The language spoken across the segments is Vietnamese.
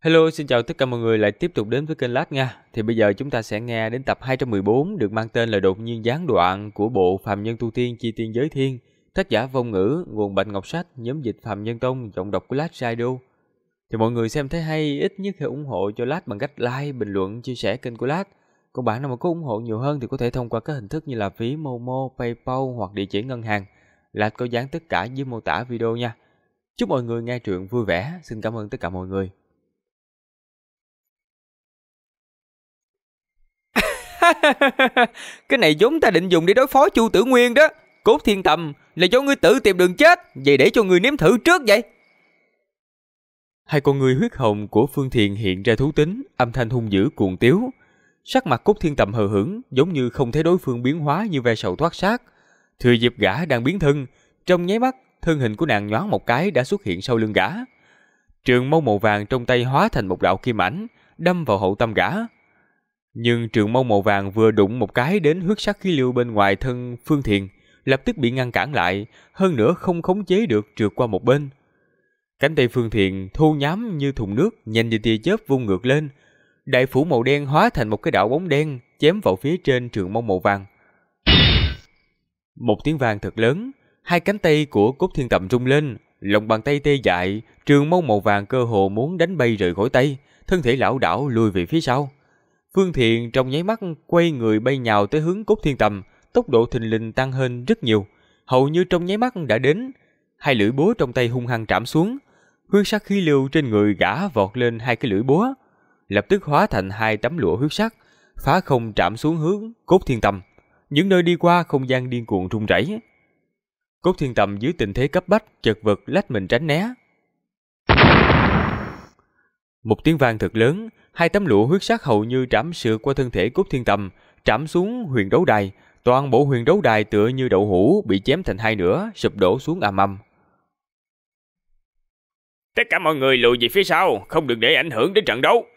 Hello, xin chào tất cả mọi người lại tiếp tục đến với kênh Lát nha. Thì bây giờ chúng ta sẽ nghe đến tập 214 được mang tên là Đột nhiên gián đoạn của bộ Phàm Nhân Tu Tiên Chi Tiên Giới Thiên. Tác giả Vong Ngữ, nguồn Bạch Ngọc Sách, nhóm dịch Phàm Nhân Tông, giọng đọc của Lát Radio. Thì mọi người xem thấy hay, ít nhất hãy ủng hộ cho Lát bằng cách like, bình luận, chia sẻ kênh của Lát. Còn bạn nào mà có ủng hộ nhiều hơn thì có thể thông qua các hình thức như là ví Momo, PayPal hoặc địa chỉ ngân hàng. Lát có dán tất cả dưới mô tả video nha. Chúc mọi người nghe truyện vui vẻ. Xin cảm ơn tất cả mọi người. Cái này vốn ta định dùng để đối phó Chu Tử Nguyên đó. Cốt Thiên Tầm là do ngươi tự tìm đường chết, vậy để cho ngươi nếm thử trước vậy. Hai con người huyết hồng của Phương Thiền hiện ra thú tính, âm thanh hung dữ cuồng tiếu. Sắc mặt Cốt Thiên Tầm hờ hững, giống như không thấy đối phương biến hóa như ve sầu thoát xác. Thừa dịp gã đang biến thân, trong nháy mắt, thân hình của nàng nhoáng một cái đã xuất hiện sau lưng gã. Trường mâu màu vàng trong tay hóa thành một đạo kim ảnh, đâm vào hậu tâm gã. Nhưng trường mâu màu vàng vừa đụng một cái đến huyết sắc khí lưu bên ngoài thân Phương Thiền, lập tức bị ngăn cản lại, hơn nữa không khống chế được trượt qua một bên. Cánh tay Phương Thiền thô nhám như thùng nước, nhanh như tia chớp vung ngược lên. Đại phủ màu đen hóa thành một cái đạo bóng đen, chém vào phía trên trường mâu màu vàng. Một tiếng vang thật lớn, hai cánh tay của Cốt Thiên Tầm rung lên, lòng bàn tay tê dại, trường mâu màu vàng cơ hồ muốn đánh bay rời khỏi tay, thân thể lảo đảo lùi về phía sau. Phương Thiền trong nháy mắt quay người bay nhào tới hướng Cốt Thiên Tầm, tốc độ thình lình tăng hơn rất nhiều, hầu như trong nháy mắt đã đến. Hai lưỡi búa trong tay hung hăng trảm xuống, huyết sắc khí lưu trên người gã vọt lên hai cái lưỡi búa, lập tức hóa thành hai tấm lụa huyết sắc, phá không trảm xuống hướng Cốt Thiên Tầm. Những nơi đi qua không gian điên cuồng rung rẩy. Cốt Thiên Tầm dưới tình thế cấp bách chật vật lách mình tránh né. Một tiếng vang thật lớn, hai tấm lụa huyết sắc hầu như trảm sượt qua thân thể Cốt Thiên Tầm, trảm xuống huyền đấu đài. Toàn bộ huyền đấu đài tựa như đậu hũ bị chém thành hai nửa, sụp đổ xuống ầm ầm. Tất cả mọi người lùi về phía sau, không được để ảnh hưởng đến trận đấu.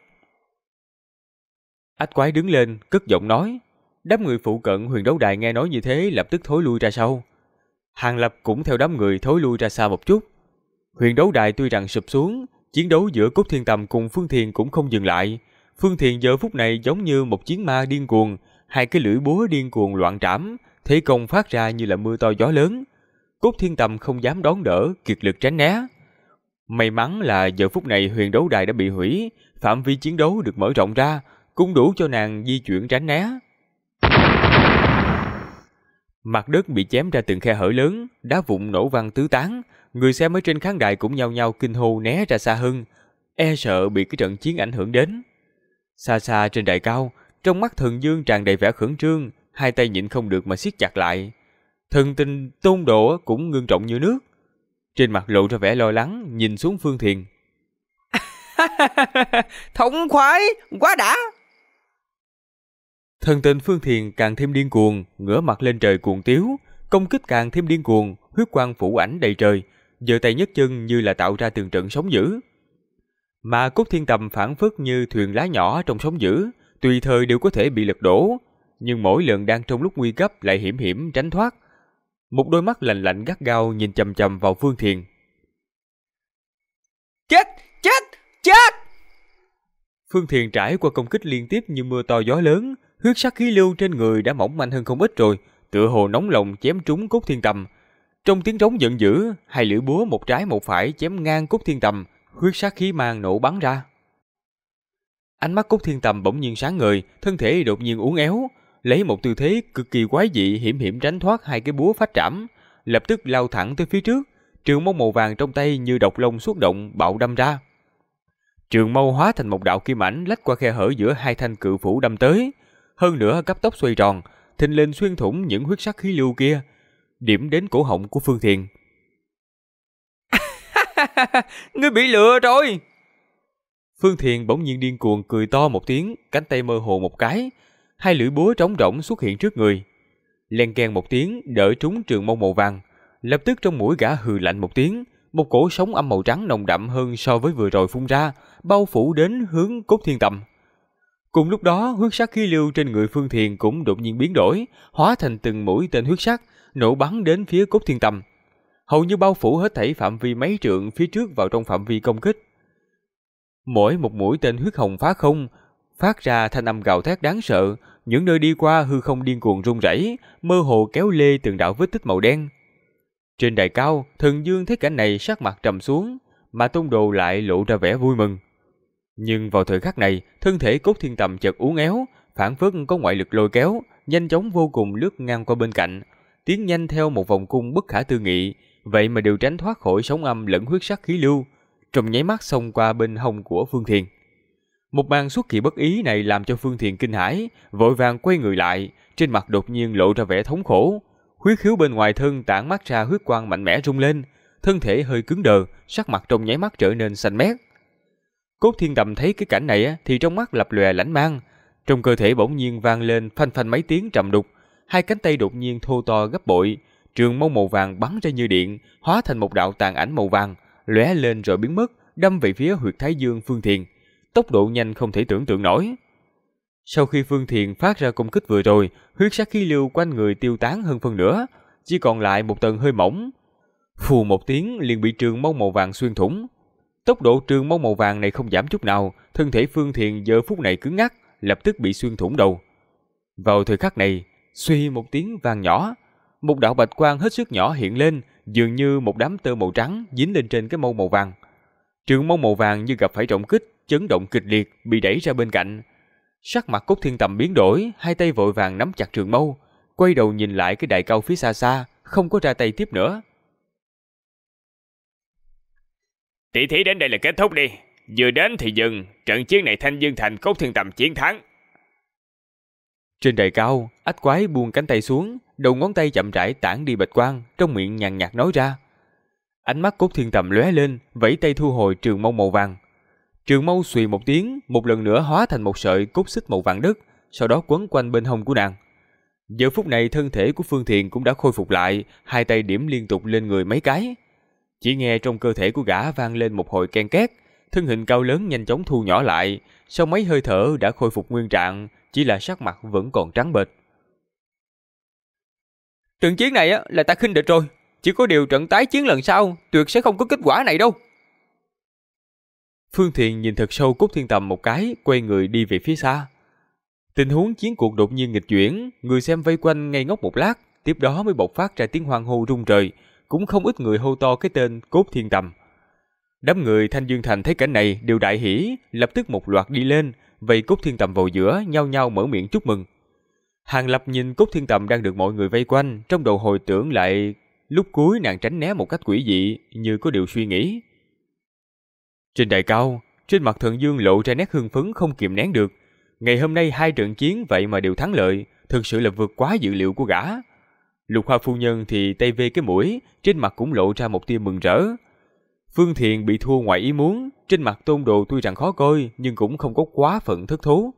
Ách Quái đứng lên, cất giọng nói. Đám người phụ cận huyền đấu đài nghe nói như thế lập tức thối lui ra sau. Hàng Lập cũng theo đám người thối lui ra xa một chút. Huyền đấu đài tuy rằng sụp xuống, chiến đấu giữa Cốt Thiên Tầm cùng Phương Thiền cũng không dừng lại. Phương Thiền giờ phút này giống như một chiến ma điên cuồng, hai cái lưỡi búa điên cuồng loạn trảm, thế công phát ra như là mưa to gió lớn. Cốt Thiên Tầm không dám đón đỡ, kiệt lực tránh né. May mắn là giờ phút này huyền đấu đài đã bị hủy, phạm vi chiến đấu được mở rộng ra, cũng đủ cho nàng di chuyển tránh né. Mặt đất bị chém ra từng khe hở lớn, đá vụn nổ văng tứ tán, người xem ở trên khán đài cũng nhao nhao kinh hô né ra xa hơn, e sợ bị cái trận chiến ảnh hưởng đến. Xa xa trên đài cao, trong mắt Thần Dương tràn đầy vẻ khẩn trương, hai tay nhịn không được mà siết chặt lại. Thần tình Tôn Độ cũng ngưng trọng như nước, trên mặt lộ ra vẻ lo lắng, nhìn xuống Phương Thiền. Thống khoái, quá đã. Thần tình Phương Thiền càng thêm điên cuồng, ngửa mặt lên trời cuồng tiếu, công kích càng thêm điên cuồng, huyết quang phủ ảnh đầy trời, giơ tay nhấc chân như là tạo ra từng trận sóng dữ. Mà Cốt Thiên Tầm phảng phất như thuyền lá nhỏ trong sóng dữ, tùy thời đều có thể bị lật đổ, nhưng mỗi lần đang trong lúc nguy cấp lại hiểm hiểm tránh thoát. Một đôi mắt lạnh lạnh gắt gao nhìn chằm chằm vào Phương Thiền. Chết, chết, chết! Phương Thiền trải qua công kích liên tiếp như mưa to gió lớn, huyết sắc khí lưu trên người đã mỏng manh hơn không ít rồi, tựa hồ nóng lòng chém trúng Cốt Thiên Tầm. Trong tiếng trống giận dữ, hai lưỡi búa một trái một phải chém ngang Cốt Thiên Tầm, huyết sắc khí mang nổ bắn ra. Ánh mắt Cốt Thiên Tầm bỗng nhiên sáng ngời, thân thể đột nhiên uốn éo, lấy một tư thế cực kỳ quái dị hiểm hiểm tránh thoát hai cái búa phách trảm, lập tức lao thẳng tới phía trước, trường mâu màu vàng trong tay như độc long xuất động bạo đâm ra. Trường mâu hóa thành một đạo kim ảnh lách qua khe hở giữa hai thanh cự phủ đâm tới, hơn nữa cấp tốc xoay tròn, thình lình xuyên thủng những huyết sắc khí lưu kia, điểm đến cổ họng của Phương Thiền. Ngươi bị lừa rồi. Phương Thiền bỗng nhiên điên cuồng cười to một tiếng, cánh tay mơ hồ một cái, hai lưỡi búa trống rỗng xuất hiện trước người. Len keng một tiếng đỡ trúng trường mâu màu vàng, lập tức trong mũi gã hừ lạnh một tiếng, một cổ sóng âm màu trắng nồng đậm hơn so với vừa rồi phun ra, bao phủ đến hướng Cốt Thiên Tầm. Cùng lúc đó, huyết sắc khí lưu trên người Phương Thiền cũng đột nhiên biến đổi, hóa thành từng mũi tên huyết sắc, nổ bắn đến phía Cốt Thiên Tầm, hầu như bao phủ hết thảy phạm vi mấy trượng phía trước vào trong phạm vi công kích. Mỗi một mũi tên huyết hồng phá không, phát ra thanh âm gào thét đáng sợ, những nơi đi qua hư không điên cuồng rung rẩy, mơ hồ kéo lê từng đạo vết tích màu đen. Trên đài cao, Thần Dương thấy cảnh này sắc mặt trầm xuống, mà Tôn Đồ lại lộ ra vẻ vui mừng. Nhưng vào thời khắc này, thân thể Cốt Thiên Tầm chợt uốn éo, phảng phất có ngoại lực lôi kéo, nhanh chóng vô cùng lướt ngang qua bên cạnh, tiến nhanh theo một vòng cung bất khả tư nghị, vậy mà đều tránh thoát khỏi sóng âm lẫn huyết sắc khí lưu, trong nháy mắt xông qua bên hông của Phương Thiền. Một màn xuất kỳ bất ý này làm cho Phương Thiền kinh hãi, vội vàng quay người lại, trên mặt đột nhiên lộ ra vẻ thống khổ, huyết khiếu bên ngoài thân tản mát ra huyết quang mạnh mẽ rung lên, thân thể hơi cứng đờ, sắc mặt trong nháy mắt trở nên xanh mét. Cốt Thiên Tầm thấy cái cảnh này thì trong mắt lập lòe lãnh mang, trong cơ thể bỗng nhiên vang lên phanh phanh mấy tiếng trầm đục, hai cánh tay đột nhiên thô to gấp bội, trường mâu màu vàng bắn ra như điện, hóa thành một đạo tàn ảnh màu vàng, lóe lên rồi biến mất, đâm về phía huyệt thái dương Phương Thiền, tốc độ nhanh không thể tưởng tượng nổi. Sau khi Phương Thiền phát ra công kích vừa rồi, huyết sắc khí lưu quanh người tiêu tán hơn phân nửa, chỉ còn lại một tầng hơi mỏng. Phù một tiếng liền bị trường mâu màu vàng xuyên thủng. Tốc độ trường mâu màu vàng này không giảm chút nào, thân thể Phương Thiền giờ phút này cứng ngắc, lập tức bị xuyên thủng đầu. Vào thời khắc này, suy một tiếng vang nhỏ, một đạo bạch quang hết sức nhỏ hiện lên, dường như một đám tơ màu trắng dính lên trên cái mâu màu vàng. Trường mâu màu vàng như gặp phải trọng kích, chấn động kịch liệt, bị đẩy ra bên cạnh. Sắc mặt Cốt Thiên Tầm biến đổi, hai tay vội vàng nắm chặt trường mâu, quay đầu nhìn lại cái đài cao phía xa xa, không có ra tay tiếp nữa. Tỷ thí đến đây là kết thúc đi, vừa đến thì dừng, trận chiến này Thanh Dương Thành Cốt Thiên Tầm chiến thắng. Trên đài cao, Ách Quái buông cánh tay xuống, đầu ngón tay chậm rãi tản đi bạch quang, trong miệng nhàn nhạt nói ra. Ánh mắt Cốt Thiên Tầm lóe lên, vẫy tay thu hồi trường mâu màu vàng. Trường mâu xùy một tiếng, một lần nữa hóa thành một sợi cốt xích màu vàng đất, sau đó quấn quanh bên hông của nàng. Giờ phút này thân thể của Phương Thiền cũng đã khôi phục lại, hai tay điểm liên tục lên người mấy cái. Chỉ nghe trong cơ thể của gã vang lên một hồi ken két, thân hình cao lớn nhanh chóng thu nhỏ lại, sau mấy hơi thở đã khôi phục nguyên trạng, chỉ là sắc mặt vẫn còn trắng bệch. Trận chiến này là ta khinh địch rồi, chỉ có điều trận tái chiến lần sau tuyệt sẽ không có kết quả này đâu. Phương Thiền nhìn thật sâu Cốt Thiên Tầm một cái, quay người đi về phía xa. Tình huống chiến cuộc đột nhiên nghịch chuyển, người xem vây quanh ngây ngốc một lát, tiếp đó mới bộc phát ra tiếng hoan hô rung trời, cũng không ít người hô to cái tên Cốt Thiên Tầm. Đám người Thanh Dương Thành thấy cảnh này đều đại hỉ, lập tức một loạt đi lên, vây Cốt Thiên Tầm vào giữa, nhao nhao mở miệng chúc mừng. Hàng Lập nhìn Cốt Thiên Tầm đang được mọi người vây quanh, trong đầu hồi tưởng lại lúc cuối nàng tránh né một cách quỷ dị, như có điều suy nghĩ. Trên đài cao, trên mặt Thần Dương lộ ra nét hưng phấn không kìm nén được. Ngày hôm nay hai trận chiến vậy mà đều thắng lợi, thực sự là vượt quá dự liệu của gã. Lục Hoa phu nhân thì tay vê cái mũi, trên mặt cũng lộ ra một tia mừng rỡ. Phương Thiền bị thua ngoài ý muốn, trên mặt Tôn Đồ tuy rằng khó coi nhưng cũng không có quá phận thất thố.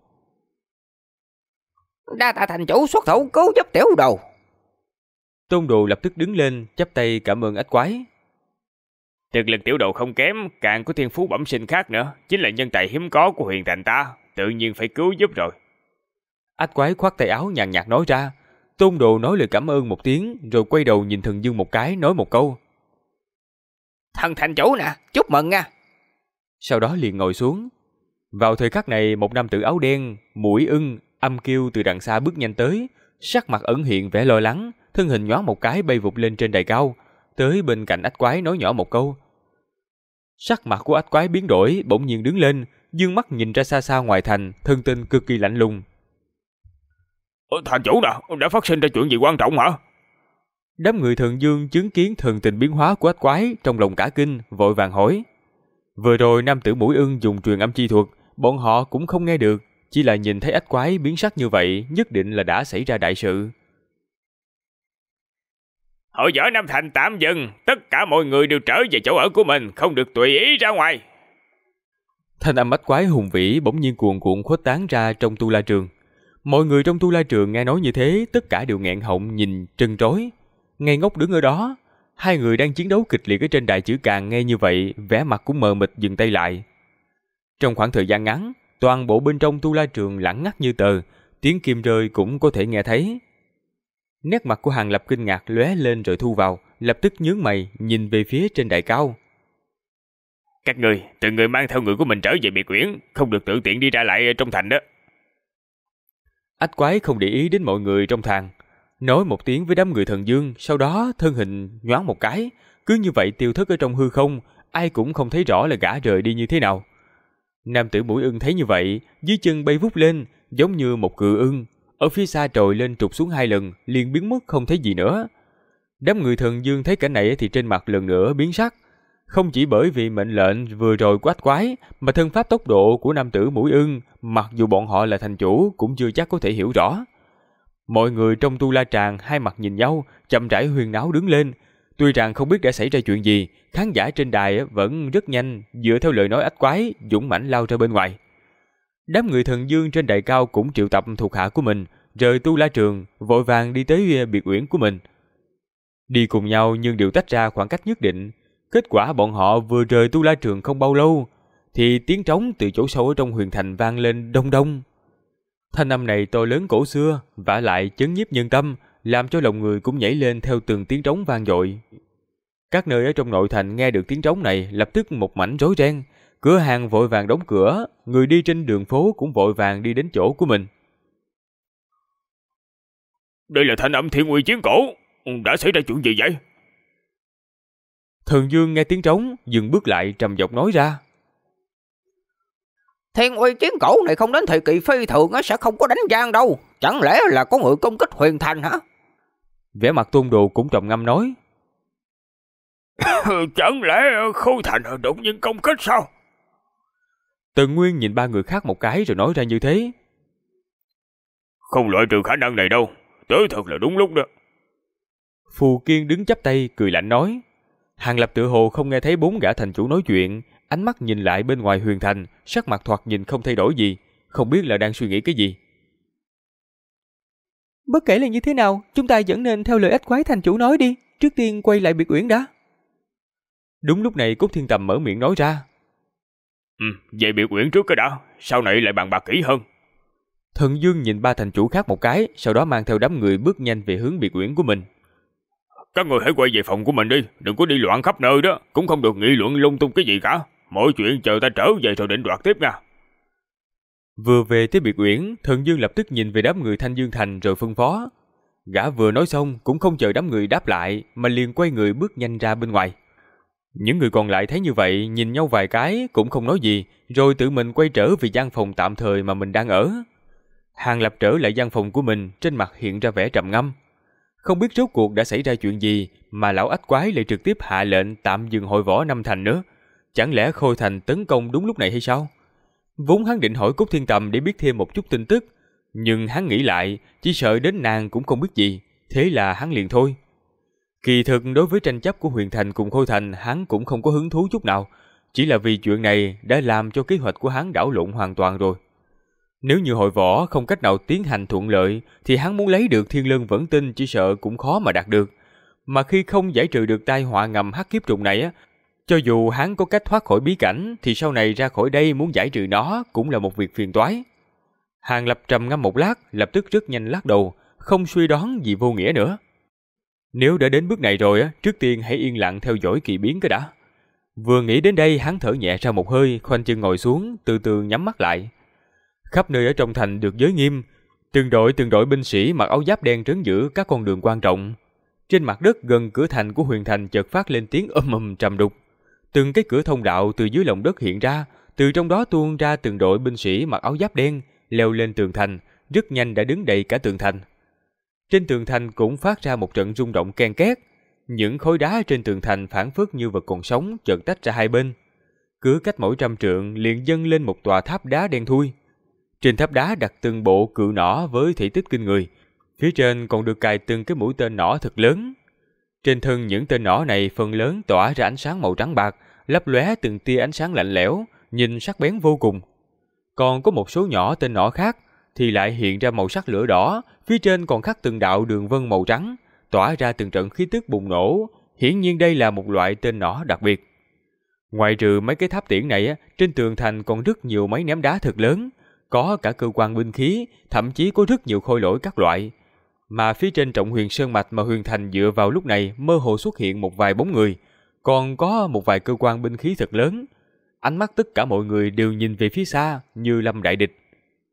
Đa tạ thành chủ xuất thủ cứu giúp tiểu đồ. Tôn Đồ lập tức đứng lên, chắp tay cảm ơn Ách Quái. Thực lực tiểu đồ không kém, càng có thiên phú bẩm sinh khác nữa, chính là nhân tài hiếm có của huyền thành ta, tự nhiên phải cứu giúp rồi. Ách Quái khoát tay áo nhàn nhạt nói ra. Tôn Đồ nói lời cảm ơn một tiếng, rồi quay đầu nhìn Thần Dương một cái, nói một câu. Thần thành chủ nè, chúc mừng nha. Sau đó liền ngồi xuống. Vào thời khắc này, một nam tử áo đen, mũi ưng, âm kiêu từ đằng xa bước nhanh tới, sắc mặt ẩn hiện vẻ lo lắng, thân hình nhoáng một cái bay vụt lên trên đài cao, tới bên cạnh Ách Quái nói nhỏ một câu. Sắc mặt của Ách Quái biến đổi, bỗng nhiên đứng lên, dương mắt nhìn ra xa xa ngoài thành, thân tình cực kỳ lạnh lùng. Thành chủ nè, đã phát sinh ra chuyện gì quan trọng hả? Đám người Thần Dương chứng kiến thần tình biến hóa của Ách Quái, trong lòng cả kinh, vội vàng hỏi. Vừa rồi nam tử mũi ưng dùng truyền âm chi thuật, bọn họ cũng không nghe được, chỉ là nhìn thấy Ách Quái biến sắc như vậy, nhất định là đã xảy ra đại sự. Hội võ Nam Thành tạm dừng, tất cả mọi người đều trở về chỗ ở của mình, không được tùy ý ra ngoài. Thanh âm Ách Quái hùng vĩ bỗng nhiên cuồn cuộn khuếch tán ra trong tu la trường. Mọi người trong tu la trường nghe nói như thế, tất cả đều nghẹn họng nhìn trân trối, ngây ngốc đứng ở đó. Hai người đang chiến đấu kịch liệt ở trên đại chữ Càng nghe như vậy, vẻ mặt cũng mờ mịt dừng tay lại. Trong khoảng thời gian ngắn, toàn bộ bên trong tu la trường lặng ngắt như tờ, tiếng kim rơi cũng có thể nghe thấy. Nét mặt của Hàng Lập kinh ngạc lóe lên rồi thu vào, lập tức nhướng mày nhìn về phía trên đài cao. Các người, từng người mang theo người của mình trở về biệt uyển, không được tự tiện đi ra lại trong thành đó. Ách quái không để ý đến mọi người trong thang, nói một tiếng với đám người thần dương, sau đó thân hình nhoáng một cái, cứ như vậy tiêu thất ở trong hư không, ai cũng không thấy rõ là gã rời đi như thế nào. Nam tử mũi ưng thấy như vậy, dưới chân bay vút lên, giống như một cự ưng, ở phía xa trồi lên trục xuống 2 lần, liền biến mất không thấy gì nữa. Đám người thần dương thấy cảnh này thì trên mặt lần nữa biến sắc, không chỉ bởi vì mệnh lệnh vừa rồi của ách quái, mà thân pháp tốc độ của nam tử mũi ưng, mặc dù bọn họ là thành chủ cũng chưa chắc có thể hiểu rõ. Mọi người trong tu la tràng hai mặt nhìn nhau, chậm rãi huyên náo đứng lên. Tuy rằng không biết đã xảy ra chuyện gì, khán giả trên đài vẫn rất nhanh dựa theo lời nói ách quái, dũng mãnh lao ra bên ngoài. Đám người thần dương trên đài cao cũng triệu tập thuộc hạ của mình, rời tu la trường, vội vàng đi tới biệt uyển của mình. Đi cùng nhau nhưng đều tách ra khoảng cách nhất định. Kết quả bọn họ vừa rời tu la trường không bao lâu, thì tiếng trống từ chỗ sâu ở trong huyền thành vang lên đông đông. Thanh âm này to lớn cổ xưa, vả lại chấn nhiếp nhân tâm, làm cho lòng người cũng nhảy lên theo từng tiếng trống vang dội. Các nơi ở trong nội thành nghe được tiếng trống này lập tức một mảnh rối ren, cửa hàng vội vàng đóng cửa, người đi trên đường phố cũng vội vàng đi đến chỗ của mình. Đây là thanh âm thiên uy chiến cổ, đã xảy ra chuyện gì vậy? Thần Dương nghe tiếng trống, dừng bước lại trầm giọng nói ra. Thiên uy chiến cổ này không đến thời kỳ phi thường sẽ không có đánh gian đâu. Chẳng lẽ là có người công kích huyền thành hả? Vẻ mặt Tôn Đồ cũng trầm ngâm nói. Chẳng lẽ Khôi Thành đột nhiên công kích sao? Tần Nguyên nhìn ba người khác một cái rồi nói ra như thế. Không loại trừ khả năng này đâu, tới thật là đúng lúc đó. Phù Kiên đứng chắp tay cười lạnh nói. Hàng Lập tự hồ không nghe thấy 4 gã thành chủ nói chuyện, ánh mắt nhìn lại bên ngoài huyền thành, sắc mặt thoạt nhìn không thay đổi gì, không biết là đang suy nghĩ cái gì. Bất kể là như thế nào, chúng ta vẫn nên theo lời ách quái thành chủ nói đi, trước tiên quay lại biệt uyển đã. Đúng lúc này Cốt Thiên Tầm mở miệng nói ra. Về biệt uyển trước cái đã, sau này lại bàn bạc kỹ hơn. Thần Dương nhìn ba thành chủ khác một cái, sau đó mang theo đám người bước nhanh về hướng biệt uyển của mình. Các người hãy quay về phòng của mình đi, đừng có đi loạn khắp nơi đó, cũng không được nghị luận lung tung cái gì cả. Mọi chuyện chờ ta trở về rồi định đoạt tiếp nha. Vừa về tới biệt uyển, Thần Dương lập tức nhìn về đám người Thanh Dương Thành rồi phân phó. Gã vừa nói xong cũng không chờ đám người đáp lại, mà liền quay người bước nhanh ra bên ngoài. Những người còn lại thấy như vậy, nhìn nhau vài cái cũng không nói gì, rồi tự mình quay trở về gian phòng tạm thời mà mình đang ở. Hàng Lập trở lại gian phòng của mình, trên mặt hiện ra vẻ trầm ngâm. Không biết rốt cuộc đã xảy ra chuyện gì mà lão ách quái lại trực tiếp hạ lệnh tạm dừng hội võ Năm Thành nữa. Chẳng lẽ Khôi Thành tấn công đúng lúc này hay sao? Vốn hắn định hỏi Cốt Thiên Tầm để biết thêm một chút tin tức, nhưng hắn nghĩ lại, chỉ sợ đến nàng cũng không biết gì, thế là hắn liền thôi. Kỳ thực đối với tranh chấp của Huyền Thành cùng Khôi Thành, hắn cũng không có hứng thú chút nào, chỉ là vì chuyện này đã làm cho kế hoạch của hắn đảo lộn hoàn toàn rồi. Nếu như hội võ không cách nào tiến hành thuận lợi, thì hắn muốn lấy được Thiên Lân Vẫn Tinh chỉ sợ cũng khó mà đạt được. Mà khi không giải trừ được tai họa ngầm hắc kiếp trùng này, cho dù hắn có cách thoát khỏi bí cảnh, thì sau này ra khỏi đây muốn giải trừ nó cũng là một việc phiền toái. Hàng Lập trầm ngâm một lát, lập tức rất nhanh lắc đầu, không suy đoán gì vô nghĩa nữa. Nếu đã đến bước này rồi, trước tiên hãy yên lặng theo dõi kỳ biến cái đã. Vừa nghĩ đến đây, hắn thở nhẹ ra một hơi, khoanh chân ngồi xuống, từ từ nhắm mắt lại. Khắp nơi ở trong thành được giới nghiêm, từng đội binh sĩ mặc áo giáp đen trấn giữ các con đường quan trọng. Trên mặt đất gần cửa thành của Huyền Thành chợt phát lên tiếng trầm đục. Từng cái cửa thông đạo từ dưới lòng đất hiện ra, từ trong đó tuôn ra từng đội binh sĩ mặc áo giáp đen, leo lên tường thành, rất nhanh đã đứng đầy cả tường thành. Trên tường thành cũng phát ra một trận rung động ken két, những khối đá trên tường thành phảng phất như vật còn sống chợt tách ra hai bên. Cứ cách mỗi 100 trượng liền dâng lên một tòa tháp đá đen thui. Trên tháp đá đặt từng bộ cự nỏ với thể tích kinh người, phía trên còn được cài từng cái mũi tên nỏ thật lớn. Trên thân những tên nỏ này phần lớn tỏa ra ánh sáng màu trắng bạc, lấp lóe từng tia ánh sáng lạnh lẽo, nhìn sắc bén vô cùng. Còn có một số nhỏ tên nỏ khác thì lại hiện ra màu sắc lửa đỏ, phía trên còn khắc từng đạo đường vân màu trắng, tỏa ra từng trận khí tức bùng nổ, hiển nhiên đây là một loại tên nỏ đặc biệt. Ngoài trừ mấy cái tháp tiễn này, trên tường thành còn rất nhiều máy ném đá thật lớn, có cả cơ quan binh khí, thậm chí có rất nhiều khôi lỗi các loại. Mà phía trên Trọng Huyền Sơn Mạch mà Huyền Thành dựa vào lúc này mơ hồ xuất hiện một vài bóng người, còn có một vài cơ quan binh khí thật lớn. Ánh mắt tất cả mọi người đều nhìn về phía xa như lâm đại địch.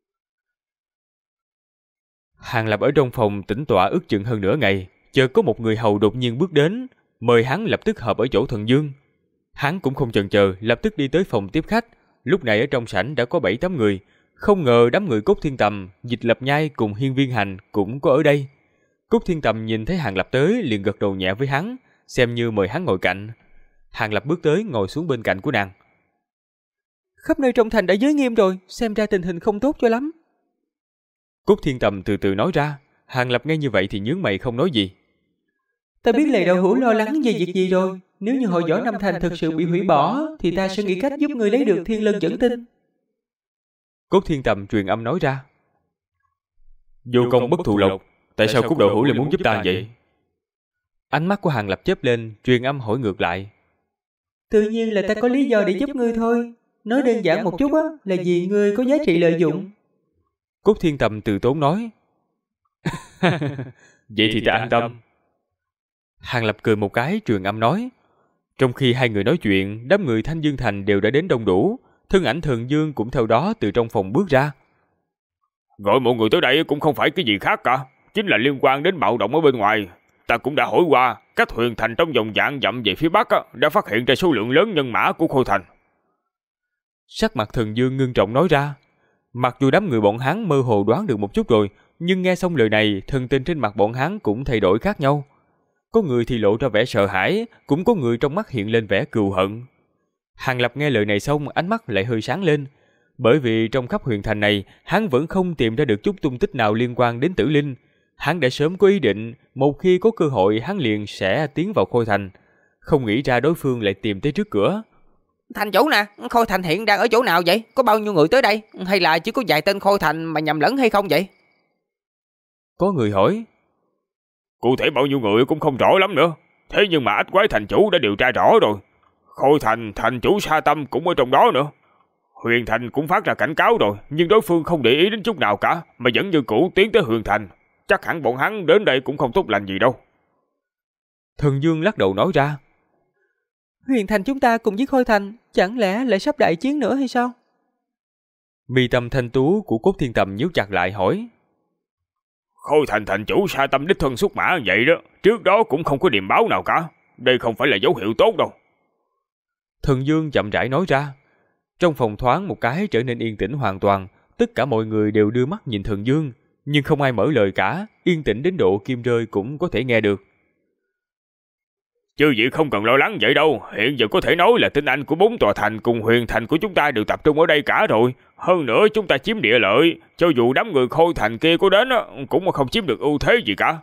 Hàng Lập ở trong phòng tĩnh tọa ước chừng hơn nửa ngày, chợt có một người hầu đột nhiên bước đến, mời hắn lập tức họp ở chỗ Thần Dương. Hắn cũng không chần chờ, lập tức đi tới phòng tiếp khách. Lúc này ở trong sảnh đã có 7-8 người, không ngờ đám người Cốt Thiên Tầm, Dịch Lập Nhai cùng Hiên Viên Hành cũng có ở đây. Cốt Thiên Tầm nhìn thấy Hàng Lập tới liền gật đầu nhẹ với hắn, xem như mời hắn ngồi cạnh. Hàng Lập bước tới ngồi xuống bên cạnh của nàng. Khắp nơi trong thành đã giới nghiêm rồi, xem ra tình hình không tốt cho lắm. Cốt Thiên Tầm từ từ nói ra. Hàng Lập nghe như vậy thì nhướng mày không nói gì. Ta biết Lệ Đậu Hữu lo lắng về việc gì rồi. Nếu như hội võ Nam Thành thực sự bị hủy bỏ, thì ta sẽ nghĩ cách giúp người lấy được Thiên Lân dẫn tin. Cốt Thiên Tầm truyền âm nói ra. Vô công bất thù lộc, tại sao Cốt Đậu Hữu lại muốn giúp ta vậy? Ánh mắt của Hàng Lập chớp lên, truyền âm hỏi ngược lại. Tự nhiên là ta có lý do để giúp ngươi thôi. Nói đơn giản một chút á, là vì ngươi có giá trị lợi dụng. Cốt Thiên Tầm từ tốn nói. Vậy thì ta an tâm. Hàng Lập cười một cái, truyền âm nói. Trong khi hai người nói chuyện, đám người Thanh Dương Thành đều đã đến đông đủ. Thân ảnh Thần Dương cũng theo đó từ trong phòng bước ra. Gọi mọi người tới đây cũng không phải cái gì khác cả, chính là liên quan đến bạo động ở bên ngoài. Ta cũng đã hỏi qua, các Huyền Thành trong vòng vạn dặm về phía bắc đã phát hiện ra số lượng lớn nhân mã của Khôi Thành. Sắc mặt Thần Dương ngưng trọng nói ra. Mặc dù đám người bọn hắn mơ hồ đoán được một chút rồi, nhưng nghe xong lời này, thần tình trên mặt bọn hắn cũng thay đổi khác nhau. Có người thì lộ ra vẻ sợ hãi, cũng có người trong mắt hiện lên vẻ cừu hận. Hàng Lập nghe lời này xong, ánh mắt lại hơi sáng lên. Bởi vì trong khắp Huyền Thành này, hắn vẫn không tìm ra được chút tung tích nào liên quan đến Tử Linh. Hắn đã sớm có ý định, một khi có cơ hội hắn liền sẽ tiến vào Khôi Thành. Không nghĩ ra đối phương lại tìm tới trước cửa. Thành chủ nè, Khôi Thành hiện đang ở chỗ nào vậy? Có bao nhiêu người tới đây? Hay là chỉ có vài tên Khôi Thành mà nhầm lẫn hay không vậy? Có người hỏi. Cụ thể bao nhiêu người cũng không rõ lắm nữa. Thế nhưng mà Ách Quái thành chủ đã điều tra rõ rồi. Khôi Thành thành chủ Sa Tâm cũng ở trong đó nữa. Huyền Thành cũng phát ra cảnh cáo rồi, nhưng đối phương không để ý đến chút nào cả, mà vẫn như cũ tiến tới Huyền Thành. Chắc hẳn bọn hắn đến đây cũng không tốt lành gì đâu. Thần Dương lắc đầu nói ra. Huyền Thành chúng ta cùng với Khôi Thành, chẳng lẽ lại sắp đại chiến nữa hay sao? Mi tâm thanh tú của Cốt Thiên Tầm nhíu chặt lại hỏi. Khôi Thành thành chủ Sa Tâm đích thân xuất mã vậy đó, trước đó cũng không có điềm báo nào cả. Đây không phải là dấu hiệu tốt đâu. Thần Dương chậm rãi nói ra. Trong phòng thoáng một cái trở nên yên tĩnh hoàn toàn, tất cả mọi người đều đưa mắt nhìn Thần Dương, nhưng không ai mở lời cả, yên tĩnh đến độ kim rơi cũng có thể nghe được. Chư vị không cần lo lắng vậy đâu, hiện giờ có thể nói là tinh anh của 4 tòa thành cùng Huyền Thành của chúng ta đều tập trung ở đây cả rồi. Hơn nữa chúng ta chiếm địa lợi, cho dù đám người Khôi Thành kia có đến cũng không chiếm được ưu thế gì cả.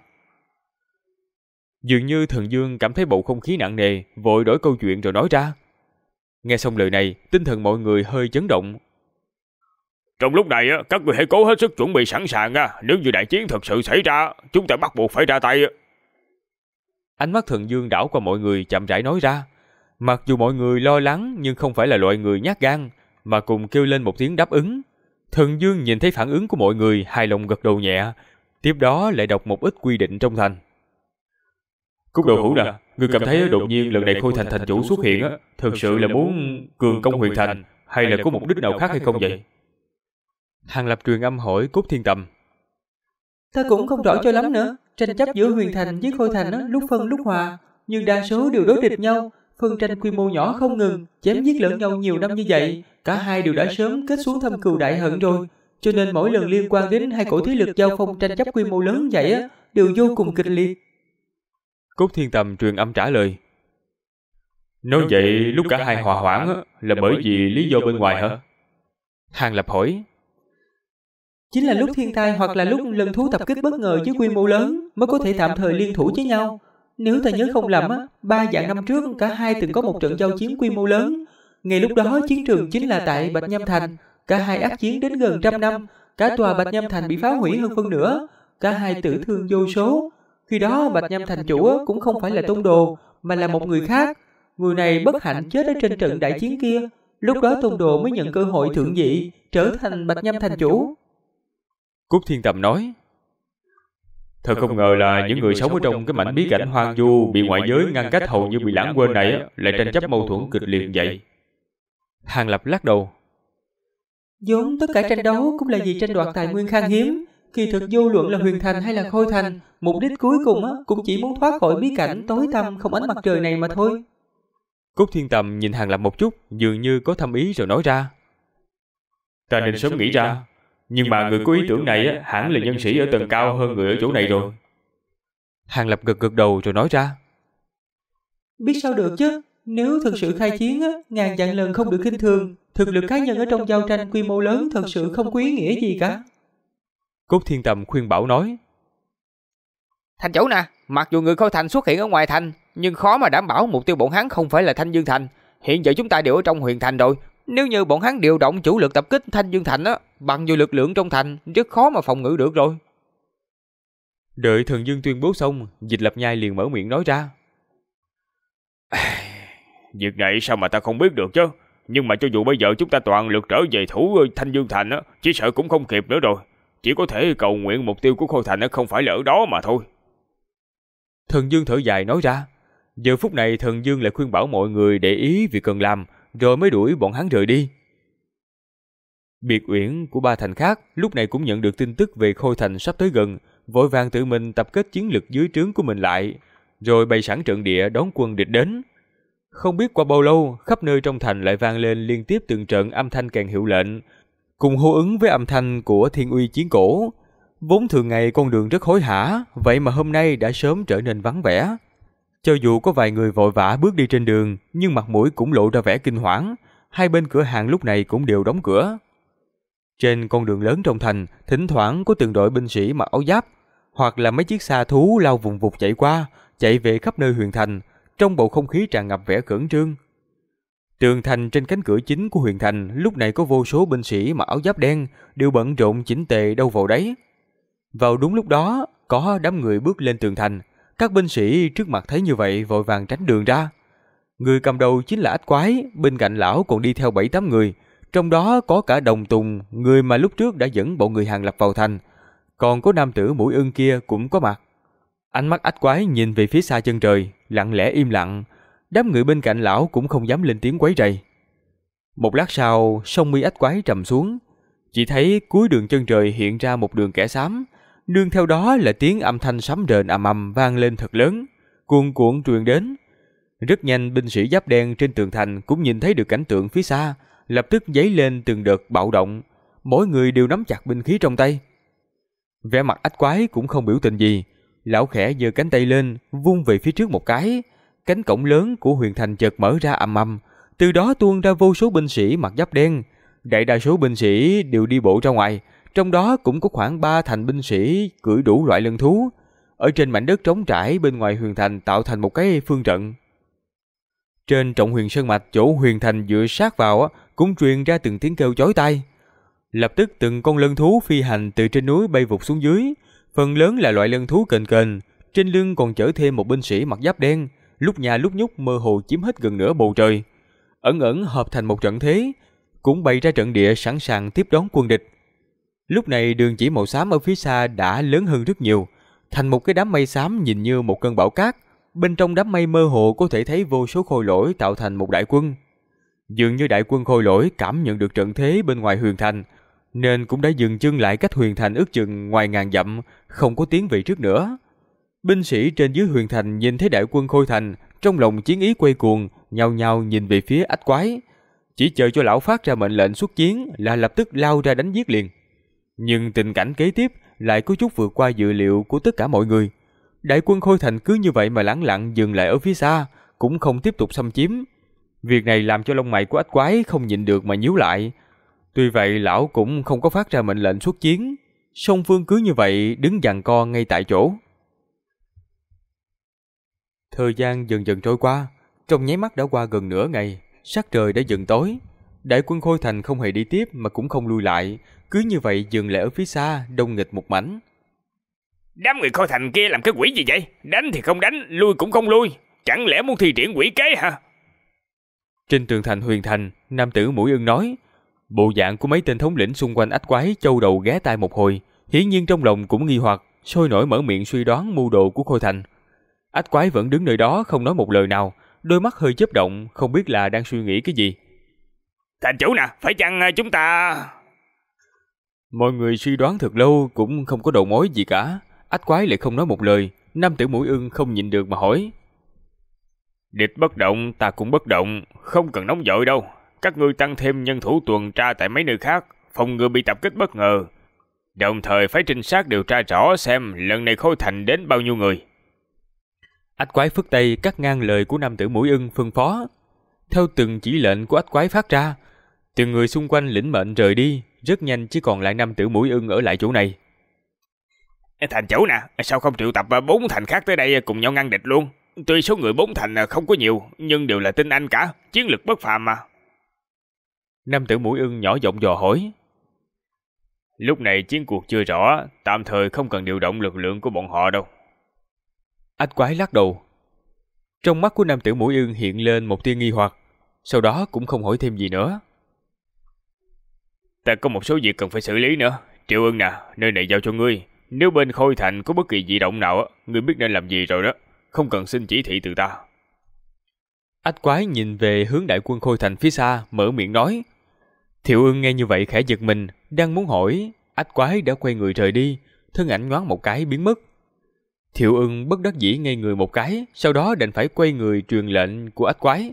Dường như Thần Dương cảm thấy bầu không khí nặng nề, vội đổi câu chuyện rồi nói ra. Nghe xong lời này, tinh thần mọi người hơi chấn động. Trong lúc này các người hãy cố hết sức chuẩn bị sẵn sàng, nếu như đại chiến thật sự xảy ra, chúng ta bắt buộc phải ra tay. Ánh mắt Thần Dương đảo qua mọi người chậm rãi nói ra. Mặc dù mọi người lo lắng nhưng không phải là loại người nhát gan, mà cùng kêu lên một tiếng đáp ứng. Thần Dương nhìn thấy phản ứng của mọi người, hài lòng gật đầu nhẹ, tiếp đó lại đọc một ít quy định trong thành. Cúc Đồ Hữu nè, ngươi cảm thấy đột nhiên lần này Khôi Thành thành chủ xuất hiện thực sự là muốn cường công Huyền Thành, hay là có mục đích nào khác hay không vậy? Hàng Lập truyền âm hỏi Cốt Thiên Tầm. Ta cũng không rõ cho lắm nữa. Tranh chấp giữa Huyền Thành với Khôi Thành lúc phân lúc hòa, nhưng đa số đều đối địch nhau. Phân tranh quy mô nhỏ không ngừng, chém giết lẫn nhau nhiều năm như vậy, cả hai đều đã sớm kết xuống thâm cừu đại hận rồi. Cho nên mỗi lần liên quan đến hai cổ thế lực giao phong tranh chấp quy mô lớn vậy đều vô cùng kịch liệt. Cốt Thiên Tầm truyền âm trả lời. Nói vậy lúc cả hai hòa hoãn là bởi vì lý do bên ngoài hả? Hàng Lập hỏi. Chính là lúc thiên tai hoặc là lúc lần thú tập kích bất ngờ với quy mô lớn mới có thể tạm thời liên thủ với nhau. Nếu ta nhớ không lầm 3 vạn năm trước cả hai từng có một trận giao chiến quy mô lớn. Ngay lúc đó chiến trường chính là tại Bạch Nhâm Thành. Cả hai ác chiến đến gần 100 năm, cả tòa Bạch Nhâm Thành bị phá hủy hơn phân nửa, cả hai tử thương vô số. Khi đó Bạch Nhâm Thành chủ cũng không phải là Tôn Đồ, mà là một người khác. Người này bất hạnh chết ở trên trận đại chiến kia. Lúc đó Tôn Đồ mới nhận cơ hội thượng vị, trở thành Bạch Nhâm Thành chủ. Cốt Thiên Tầm nói. Thật không ngờ là những người sống ở trong cái mảnh bí cảnh hoang vu bị ngoại giới ngăn cách hầu như bị lãng quên này lại tranh chấp mâu thuẫn kịch liệt vậy. Hàng Lập lắc đầu. Vốn tất cả tranh đấu cũng là vì tranh đoạt tài nguyên khan hiếm. Kỳ thực vô luận là Huyền Thành hay là Khôi Thành, mục đích cuối cùng cũng chỉ muốn thoát khỏi bí cảnh tối tăm không ánh mặt trời này mà thôi. Cốt Thiên Tầm nhìn Hàng Lập một chút, dường như có thâm ý rồi nói ra. Ta nên sớm nghĩ ra, nhưng mà người có ý tưởng này hẳn là nhân sĩ ở tầng cao hơn người ở chỗ này rồi. Hàng Lập gật đầu rồi nói ra. Biết sao được chứ, nếu thực sự khai chiến ngàn vạn lần không được khinh thường. Thực lực cá nhân ở trong giao tranh quy mô lớn thật sự không có ý nghĩa gì cả. Cốt Thiên Tầm khuyên bảo nói. Thành chủ nè, mặc dù người Khôi Thành xuất hiện ở ngoài thành, nhưng khó mà đảm bảo mục tiêu bọn hắn không phải là Thanh Dương Thành. Hiện giờ chúng ta đều ở trong Huyền Thành rồi. Nếu như bọn hắn điều động chủ lực tập kích Thanh Dương Thành bằng nhiều lực lượng trong thành, rất khó mà phòng ngự được rồi. Đợi Thần Dương tuyên bố xong, Dịch Lập Nhai liền mở miệng nói ra. Việc này sao mà ta không biết được chứ? Nhưng mà cho dù bây giờ chúng ta toàn lực trở về thủ Thanh Dương Thành chỉ sợ cũng không kịp nữa rồi. Chỉ có thể cầu nguyện mục tiêu của Khôi Thành không phải là ở đó mà thôi. Thần Dương thở dài nói ra. Giờ phút này Thần Dương lại khuyên bảo mọi người để ý việc cần làm, rồi mới đuổi bọn hắn rời đi. Biệt Uyển của ba thành khác lúc này cũng nhận được tin tức về Khôi Thành sắp tới gần, vội vàng tự mình tập kết chiến lực dưới trướng của mình lại, rồi bày sẵn trận địa đón quân địch đến. Không biết qua bao lâu, khắp nơi trong thành lại vang lên liên tiếp từng trận âm thanh kèn hiệu lệnh, cùng hô ứng với âm thanh của thiên uy chiến cổ. Vốn thường ngày con đường rất hối hả, vậy mà hôm nay đã sớm trở nên vắng vẻ. Cho dù có vài người vội vã bước đi trên đường, nhưng mặt mũi cũng lộ ra vẻ kinh hoảng. Hai bên cửa hàng lúc này cũng đều đóng cửa. Trên con đường lớn trong thành, thỉnh thoảng có từng đội binh sĩ mặc áo giáp, hoặc là mấy chiếc xa thú lao vùng vụt chạy qua, chạy về khắp nơi Huyền Thành, trong bầu không khí tràn ngập vẻ khẩn trương. Tường thành trên cánh cửa chính của Huyền Thành lúc này có vô số binh sĩ mặc áo giáp đen, đều bận rộn chỉnh tề đâu vào đấy. Vào đúng lúc đó, có đám người bước lên tường thành. Các binh sĩ trước mặt thấy như vậy vội vàng tránh đường ra. Người cầm đầu chính là Ách Quái, bên cạnh lão còn đi theo 7-8 người, trong đó có cả Đồng Tùng, người mà lúc trước đã dẫn bọn người Hàng Lập vào thành, còn có nam tử Mũi Ưng kia cũng có mặt. Ánh mắt Ách Quái nhìn về phía xa chân trời, lặng lẽ im lặng. Đám người bên cạnh lão cũng không dám lên tiếng quấy rầy. Một lát sau, sông mi Ách Quái trầm xuống, chỉ thấy cuối đường chân trời hiện ra một đường kẻ xám, nương theo đó là tiếng âm thanh sấm rền ầm ầm vang lên thật lớn, cuồn cuộn truyền đến. Rất nhanh binh sĩ giáp đen trên tường thành cũng nhìn thấy được cảnh tượng phía xa, lập tức dấy lên từng đợt bạo động, mỗi người đều nắm chặt binh khí trong tay. Vẻ mặt Ách Quái cũng không biểu tình gì, lão khẽ giơ cánh tay lên, vung về phía trước một cái, cánh cổng lớn của Huyền Thành chợt mở ra ầm ầm, từ đó tuôn ra vô số binh sĩ mặc giáp đen. Đại đa số binh sĩ đều đi bộ ra ngoài, trong đó cũng có khoảng 3 thành binh sĩ cưỡi đủ loại lân thú, ở trên mảnh đất trống trải bên ngoài Huyền Thành tạo thành một cái phương trận. Trên Trọng Huyền Sơn Mạch chỗ Huyền Thành dựa sát vào cũng truyền ra từng tiếng kêu chói tai. Lập tức từng con lân thú phi hành từ trên núi bay vụt xuống dưới, phần lớn là loại lân thú kềnh kềnh, trên lưng còn chở thêm một binh sĩ mặc giáp đen, lúc nhà lúc nhúc mơ hồ chiếm hết gần nửa bầu trời, ẩn ẩn hợp thành một trận thế, cũng bày ra trận địa sẵn sàng tiếp đón quân địch. Lúc này đường chỉ màu xám ở phía xa đã lớn hơn rất nhiều, thành một cái đám mây xám nhìn như một cơn bão cát. Bên trong đám mây mơ hồ có thể thấy vô số khôi lỗi tạo thành một đại quân. Dường như đại quân khôi lỗi cảm nhận được trận thế bên ngoài Huyền Thành, nên cũng đã dừng chân lại cách Huyền Thành ước chừng ngoài ngàn dặm, không có tiến về trước nữa. Binh sĩ trên dưới Huyền Thành nhìn thấy đại quân Khôi Thành, trong lòng chiến ý quay cuồng, nhao nhao nhìn về phía Ách Quái, chỉ chờ cho lão phát ra mệnh lệnh xuất chiến là lập tức lao ra đánh giết liền. Nhưng tình cảnh kế tiếp lại có chút vượt qua dự liệu của tất cả mọi người. Đại quân Khôi Thành cứ như vậy mà lẳng lặng dừng lại ở phía xa, cũng không tiếp tục xâm chiếm. Việc này làm cho lông mày của Ách Quái không nhịn được mà nhíu lại. Tuy vậy lão cũng không có phát ra mệnh lệnh xuất chiến, song phương cứ như vậy đứng giằng co ngay tại chỗ. Thời gian dần dần trôi qua, trong nháy mắt đã qua gần nửa ngày, sắc trời đã dần tối. Đại quân Khôi Thành không hề đi tiếp mà cũng không lui lại, cứ như vậy dừng lại ở phía xa, đông nghịch một mảnh. Đám người Khôi Thành kia làm cái quỷ gì vậy? Đánh thì không đánh, lui cũng không lui, chẳng lẽ muốn thi triển quỷ kế hả? Trên tường thành Huyền Thành, nam tử Mũi Ưng nói. Bộ dạng của mấy tên thống lĩnh xung quanh Ách Quái châu đầu ghé tai một hồi, hiển nhiên trong lòng cũng nghi hoặc, sôi nổi mở miệng suy đoán mưu đồ của Khôi Thành. Ách Quái vẫn đứng nơi đó không nói một lời nào, đôi mắt hơi chớp động, không biết là đang suy nghĩ cái gì. Thành chủ nè, phải chăng chúng ta... Mọi người suy đoán thật lâu cũng không có đầu mối gì cả. Ách quái lại không nói một lời. Nam tử mũi ưng không nhịn được mà hỏi. Địch bất động, ta cũng bất động, không cần nóng vội đâu. Các ngươi tăng thêm nhân thủ tuần tra tại mấy nơi khác, phòng ngừa bị tập kích bất ngờ. Đồng thời phải trinh sát điều tra rõ xem lần này Khôi Thành đến bao nhiêu người. Ách quái phất tay cắt ngang lời của nam tử mũi ưng phân phó. Theo từng chỉ lệnh của ách quái phát ra, từng người xung quanh lĩnh mệnh rời đi. Rất nhanh chỉ còn lại nam tử mũi ưng ở lại chỗ này. Thành chủ nè, sao không triệu tập 4 thành khác tới đây cùng nhau ngăn địch luôn? Tuy số người 4 thành không có nhiều, nhưng đều là tinh anh cả, chiến lực bất phàm mà. Nam tử mũi ưng nhỏ giọng dò hỏi. Lúc này chiến cuộc chưa rõ, tạm thời không cần điều động lực lượng của bọn họ đâu. Ách quái lắc đầu. Trong mắt của nam tử mũi ưng hiện lên một tia nghi hoặc, sau đó cũng không hỏi thêm gì nữa. Ta có một số việc cần phải xử lý nữa. Triệu Ưng nè, nơi này giao cho ngươi. Nếu bên Khôi Thành có bất kỳ dị động nào, ngươi biết nên làm gì rồi đó. Không cần xin chỉ thị từ ta. Ách quái nhìn về hướng đại quân Khôi Thành phía xa, mở miệng nói. Thiệu Ưng nghe như vậy khẽ giật mình, đang muốn hỏi. Ách quái đã quay người rời đi, thân ảnh nhoáng một cái biến mất. Thiệu Ưng bất đắc dĩ ngây người một cái, sau đó đành phải quay người truyền lệnh của ách quái.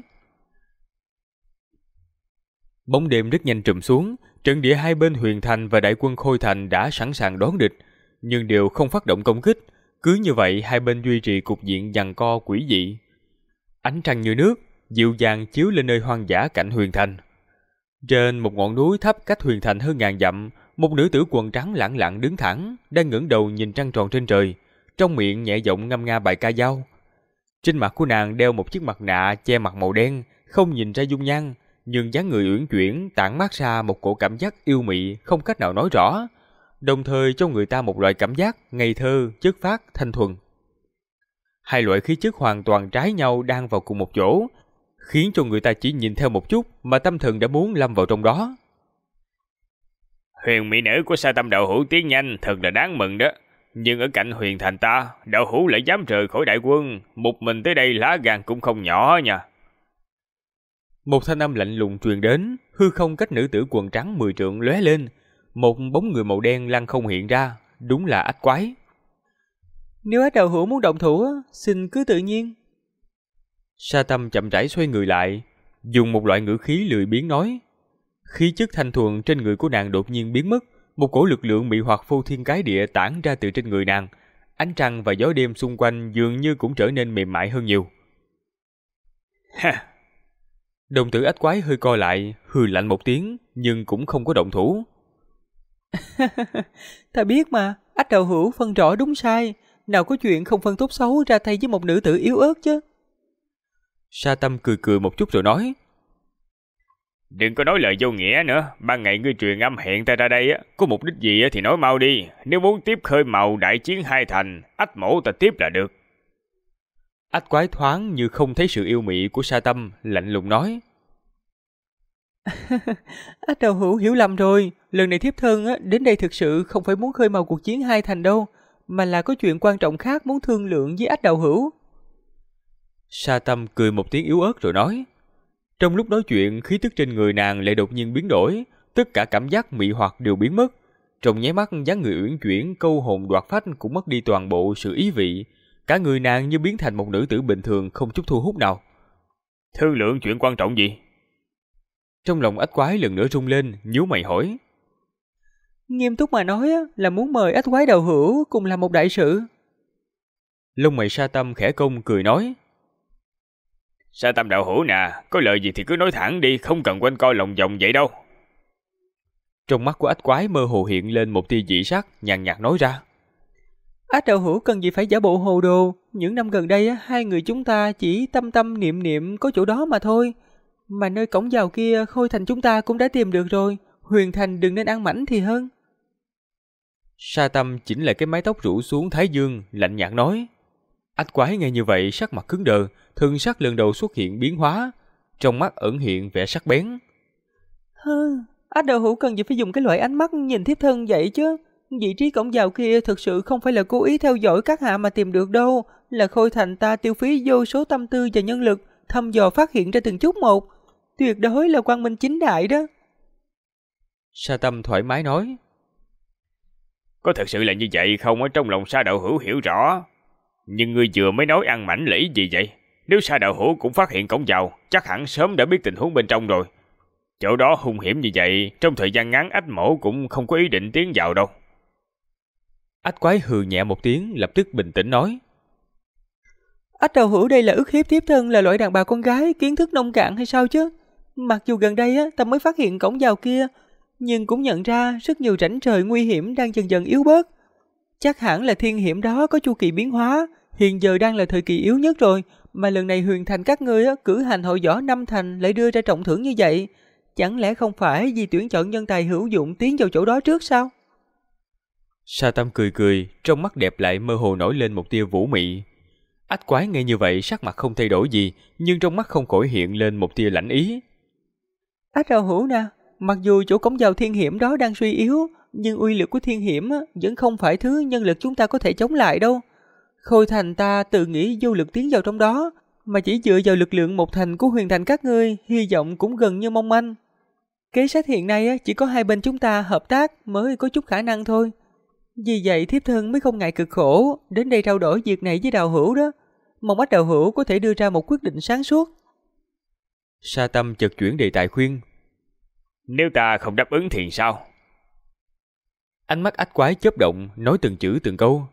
Bóng đêm rất nhanh trùm xuống, trận địa hai bên Huyền Thành và đại quân Khôi Thành đã sẵn sàng đón địch, nhưng đều không phát động công kích. Cứ như vậy hai bên duy trì cục diện giằng co quỷ dị. Ánh trăng như nước, dịu dàng chiếu lên nơi hoang dã cạnh Huyền Thành. Trên một ngọn núi thấp cách Huyền Thành hơn ngàn dặm, một nữ tử quần trắng lẳng lặng đứng thẳng, đang ngẩng đầu nhìn trăng tròn trên trời, trong miệng nhẹ giọng ngâm nga bài ca dao. Trên mặt của nàng đeo một chiếc mặt nạ che mặt màu đen, không nhìn ra dung nhan, nhưng dáng người uyển chuyển tản mát ra một cổ cảm giác yêu mị không cách nào nói rõ, đồng thời cho người ta một loại cảm giác ngây thơ, chất phác, thanh thuần. Hai loại khí chất hoàn toàn trái nhau đang vào cùng một chỗ, khiến cho người ta chỉ nhìn theo một chút mà tâm thần đã muốn lâm vào trong đó. Huyền mỹ nữ của Sa Tâm đạo hữu tiến nhanh thật là đáng mừng đó. Nhưng ở cạnh Huyền Thành ta, đạo hữu lại dám rời khỏi đại quân, một mình tới đây lá gan cũng không nhỏ nha. Một thanh âm lạnh lùng truyền đến, hư không cách nữ tử quần trắng 10 trượng lóe lên, một bóng người màu đen lăng không hiện ra, đúng là ách quái. Nếu ách đạo hữu muốn động thủ, xin cứ tự nhiên. Sa Tâm chậm rãi xoay người lại, dùng một loại ngữ khí lười biếng nói. Khí chất thanh thuần trên người của nàng đột nhiên biến mất, một cổ lực lượng mị hoặc phô thiên cái địa tản ra từ trên người nàng. Ánh trăng và gió đêm xung quanh dường như cũng trở nên mềm mại hơn nhiều. Ha! Đồng tử ách quái hơi co lại, hừ lạnh một tiếng, nhưng cũng không có động thủ. Ta biết mà, ách đạo hữu phân rõ đúng sai, nào có chuyện không phân tốt xấu ra tay với một nữ tử yếu ớt chứ. Sa Tâm cười cười một chút rồi nói. Đừng có nói lời vô nghĩa nữa, ban ngày ngươi truyền âm hẹn ta ra đây có mục đích gì thì nói mau đi, nếu muốn tiếp khơi mào đại chiến hai thành, ách mổ ta tiếp là được. Ách quái thoáng như không thấy sự yêu mị của Sa Tâm, lạnh lùng nói. Ách đạo hữu hiểu lầm rồi, lần này thiếp thân đến đây thực sự không phải muốn khơi mào cuộc chiến hai thành đâu, mà là có chuyện quan trọng khác muốn thương lượng với ách đạo hữu. Sa Tâm cười một tiếng yếu ớt rồi nói. Trong lúc nói chuyện, khí tức trên người nàng lại đột nhiên biến đổi, tất cả cảm giác mị hoặc đều biến mất. Trong nháy mắt dáng người uyển chuyển, câu hồn đoạt phách cũng mất đi toàn bộ sự ý vị. Cả người nàng như biến thành một nữ tử bình thường không chút thu hút nào. Thương lượng chuyện quan trọng gì? Trong lòng ách quái lần nữa rung lên, nhíu mày hỏi. Nghiêm túc mà nói là muốn mời ách quái đạo hữu cùng làm một đại sự. Lông mày Sa Tâm khẽ cong cười nói. Sa Tâm đạo hữu nè, có lời gì thì cứ nói thẳng đi, không cần quanh co lòng vòng vậy đâu. Trong mắt của ách quái mơ hồ hiện lên một tia dị sắc, nhàn nhạt nói ra. Ách đạo hữu cần gì phải giả bộ hồ đồ, những năm gần đây hai người chúng ta chỉ tâm tâm niệm niệm có chỗ đó mà thôi. Mà nơi cổng vào kia Khôi Thành chúng ta cũng đã tìm được rồi, Huyền Thành đừng nên ăn mảnh thì hơn. Sa Tâm chỉnh lại cái mái tóc rủ xuống thái dương, lạnh nhạt nói. Ách quái nghe như vậy sắc mặt cứng đờ, thân sắc lần đầu xuất hiện biến hóa, trong mắt ẩn hiện vẻ sắc bén. Ách đạo hữu cần gì phải dùng cái loại ánh mắt nhìn thiếp thân vậy chứ? Vị trí cổng vào kia thực sự không phải là cố ý theo dõi các hạ mà tìm được đâu, là Khôi Thành ta tiêu phí vô số tâm tư và nhân lực thăm dò phát hiện ra từng chút một. tuyệt đối là quang minh chính đại đó. Sa Tâm thoải mái nói. Có thật sự là như vậy không? Ở trong lòng Sa đạo hữu hiểu rõ. Nhưng ngươi vừa mới nói ăn mảnh lĩ gì vậy? Nếu Sa đạo hữu cũng phát hiện cổng vào, chắc hẳn sớm đã biết tình huống bên trong rồi. Chỗ đó hung hiểm như vậy, trong thời gian ngắn Ách mỗ cũng không có ý định tiến vào đâu. Ách quái hừ nhẹ một tiếng, lập tức bình tĩnh nói. Ách đạo hữu đây là ức hiếp thiếp thân, là loại đàn bà con gái, kiến thức nông cạn hay sao chứ? Mặc dù gần đây ta mới phát hiện cổng vào kia, nhưng cũng nhận ra rất nhiều rãnh trời nguy hiểm đang dần dần yếu bớt. Chắc hẳn là thiên hiểm đó có chu kỳ biến hóa, hiện giờ đang là thời kỳ yếu nhất rồi, mà lần này Huyền Thành các ngươi cử hành hội võ 5 thành lại đưa ra trọng thưởng như vậy. Chẳng lẽ không phải vì tuyển chọn nhân tài hữu dụng tiến vào chỗ đó trước sao? Sa Tâm cười cười, trong mắt đẹp lại mơ hồ nổi lên một tia vũ mị. Ách quái nghe như vậy sắc mặt không thay đổi gì, nhưng trong mắt không khỏi hiện lên một tia lãnh ý. Ách đạo hữu nè, mặc dù chỗ cổng vào thiên hiểm đó đang suy yếu, nhưng uy lực của thiên hiểm vẫn không phải thứ nhân lực chúng ta có thể chống lại đâu. Khôi Thành ta tự nghĩ vô lực tiến vào trong đó, mà chỉ dựa vào lực lượng một thành của Huyền Thành các ngươi, hy vọng cũng gần như mong manh. Kế sách hiện nay chỉ có hai bên chúng ta hợp tác mới có chút khả năng thôi. Vì vậy thiếp thân mới không ngại cực khổ đến đây trao đổi việc này với đạo hữu đó. Mong Ách đạo hữu có thể đưa ra một quyết định sáng suốt. Sa Tâm chợt chuyển đề tài khuyên. Nếu ta không đáp ứng thì sao? Ánh mắt Ách quái chớp động, nói từng chữ từng câu.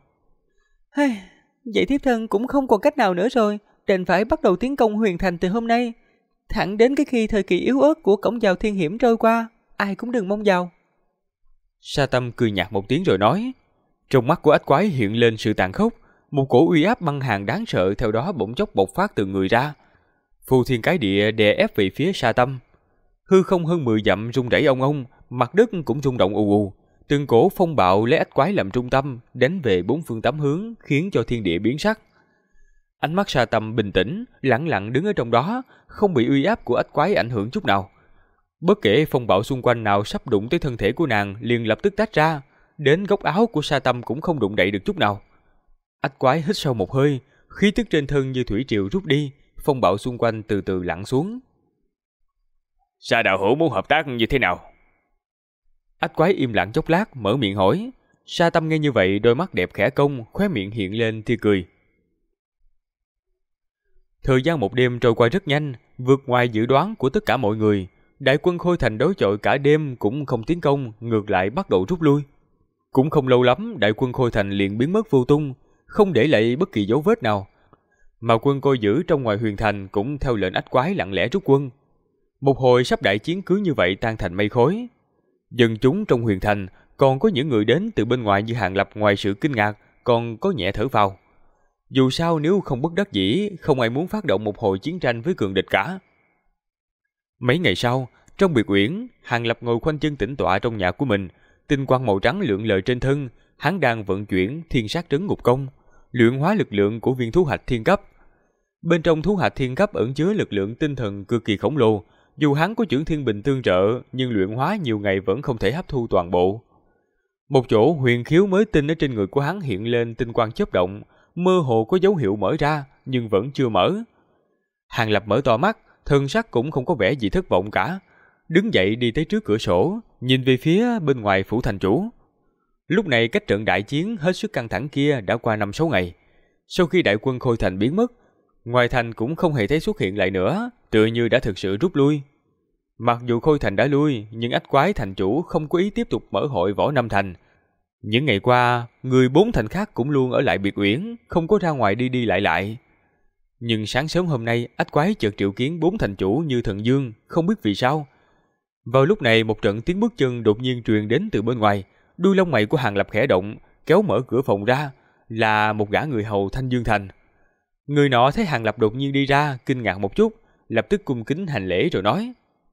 Vậy thiếp thân cũng không còn cách nào nữa rồi, đành phải bắt đầu tiến công Huyền Thành từ hôm nay. Thẳng đến cái khi thời kỳ yếu ớt của cổng vào thiên hiểm trôi qua, ai cũng đừng mong vào. Sa Tâm cười nhạt một tiếng rồi nói. Trong mắt của Ách quái hiện lên sự tàn khốc, một cổ uy áp băng hàn đáng sợ theo đó bỗng chốc bộc phát từ người ra. Phù thiên cái địa đè ép về phía Sa Tâm. Hư không hơn 10 dặm rung rẩy ong ong, mặt đất cũng rung động ù ù. Từng cổ phong bạo lấy Ách quái làm trung tâm, đánh về bốn phương tám hướng, khiến cho thiên địa biến sắc. Ánh mắt Sa Tâm bình tĩnh, lặng lặng đứng ở trong đó, không bị uy áp của Ách quái ảnh hưởng chút nào. Bất kể phong bạo xung quanh nào sắp đụng tới thân thể của nàng, liền lập tức tách ra, đến góc áo của Sa Tâm cũng không đụng đậy được chút nào. Ách quái hít sâu một hơi, khí tức trên thân như thủy triều rút đi, phong bạo xung quanh từ từ lặng xuống. Sa đạo hữu muốn hợp tác như thế nào? Ách quái im lặng chốc lát, mở miệng hỏi. Sa Tâm nghe như vậy, đôi mắt đẹp khẽ cong, khóe miệng hiện lên tia cười. Thời gian một đêm trôi qua rất nhanh, vượt ngoài dự đoán của tất cả mọi người. Đại quân Khôi Thành đối chọi cả đêm cũng không tiến công, ngược lại bắt đầu rút lui. Cũng không lâu lắm, đại quân Khôi Thành liền biến mất vô tung, không để lại bất kỳ dấu vết nào. Mà quân coi giữ trong ngoài Huyền Thành cũng theo lệnh Ách quái lặng lẽ rút quân. Một hồi sắp đại chiến cứ như vậy tan thành mây khói. Dân chúng trong Huyền Thành còn có những người đến từ bên ngoài như Hàng Lập, ngoài sự kinh ngạc còn có nhẹ thở phào. Dù sao nếu không bất đắc dĩ, không ai muốn phát động một hồi chiến tranh với cường địch cả. Mấy ngày sau, trong biệt uyển, Hàng Lập ngồi khoanh chân tĩnh tọa trong nhà của mình, tinh quang màu trắng lượn lờ trên thân, hắn đang vận chuyển Thiên Sát Trấn Ngục Công, luyện hóa lực lượng của viên thú hạch thiên cấp. Bên trong thú hạch thiên cấp ẩn chứa lực lượng tinh thần cực kỳ khổng lồ, dù hắn có chưởng thiên bình tương trợ, nhưng luyện hóa nhiều ngày vẫn không thể hấp thu toàn bộ. Một chỗ huyền khiếu mới tinh ở trên người của hắn hiện lên tinh quang chớp động, mơ hồ có dấu hiệu mở ra, nhưng vẫn chưa mở. Hàng Lập mở to mắt, thân sắc cũng không có vẻ gì thất vọng cả, đứng dậy đi tới trước cửa sổ, nhìn về phía bên ngoài phủ thành chủ. Lúc này cách trận đại chiến hết sức căng thẳng kia đã qua 5-6 ngày. Sau khi đại quân Khôi Thành biến mất, ngoài thành cũng không hề thấy xuất hiện lại nữa, tựa như đã thực sự rút lui. Mặc dù Khôi Thành đã lui, nhưng Ách quái thành chủ không có ý tiếp tục mở hội võ Nam Thành. Những ngày qua, người 4 thành khác cũng luôn ở lại biệt uyển, không có ra ngoài đi đi lại lại. Nhưng sáng sớm hôm nay, Ách quái chợt triệu kiến 4 thành chủ như Thần Dương, không biết vì sao. Vào lúc này, một trận tiếng bước chân đột nhiên truyền đến từ bên ngoài, đuôi lông mày của Hàng Lập khẽ động, kéo mở cửa phòng ra, là một gã người hầu Thanh Dương Thành. Người nọ thấy Hàng Lập đột nhiên đi ra, kinh ngạc một chút, lập tức cung kính hành lễ rồi nói: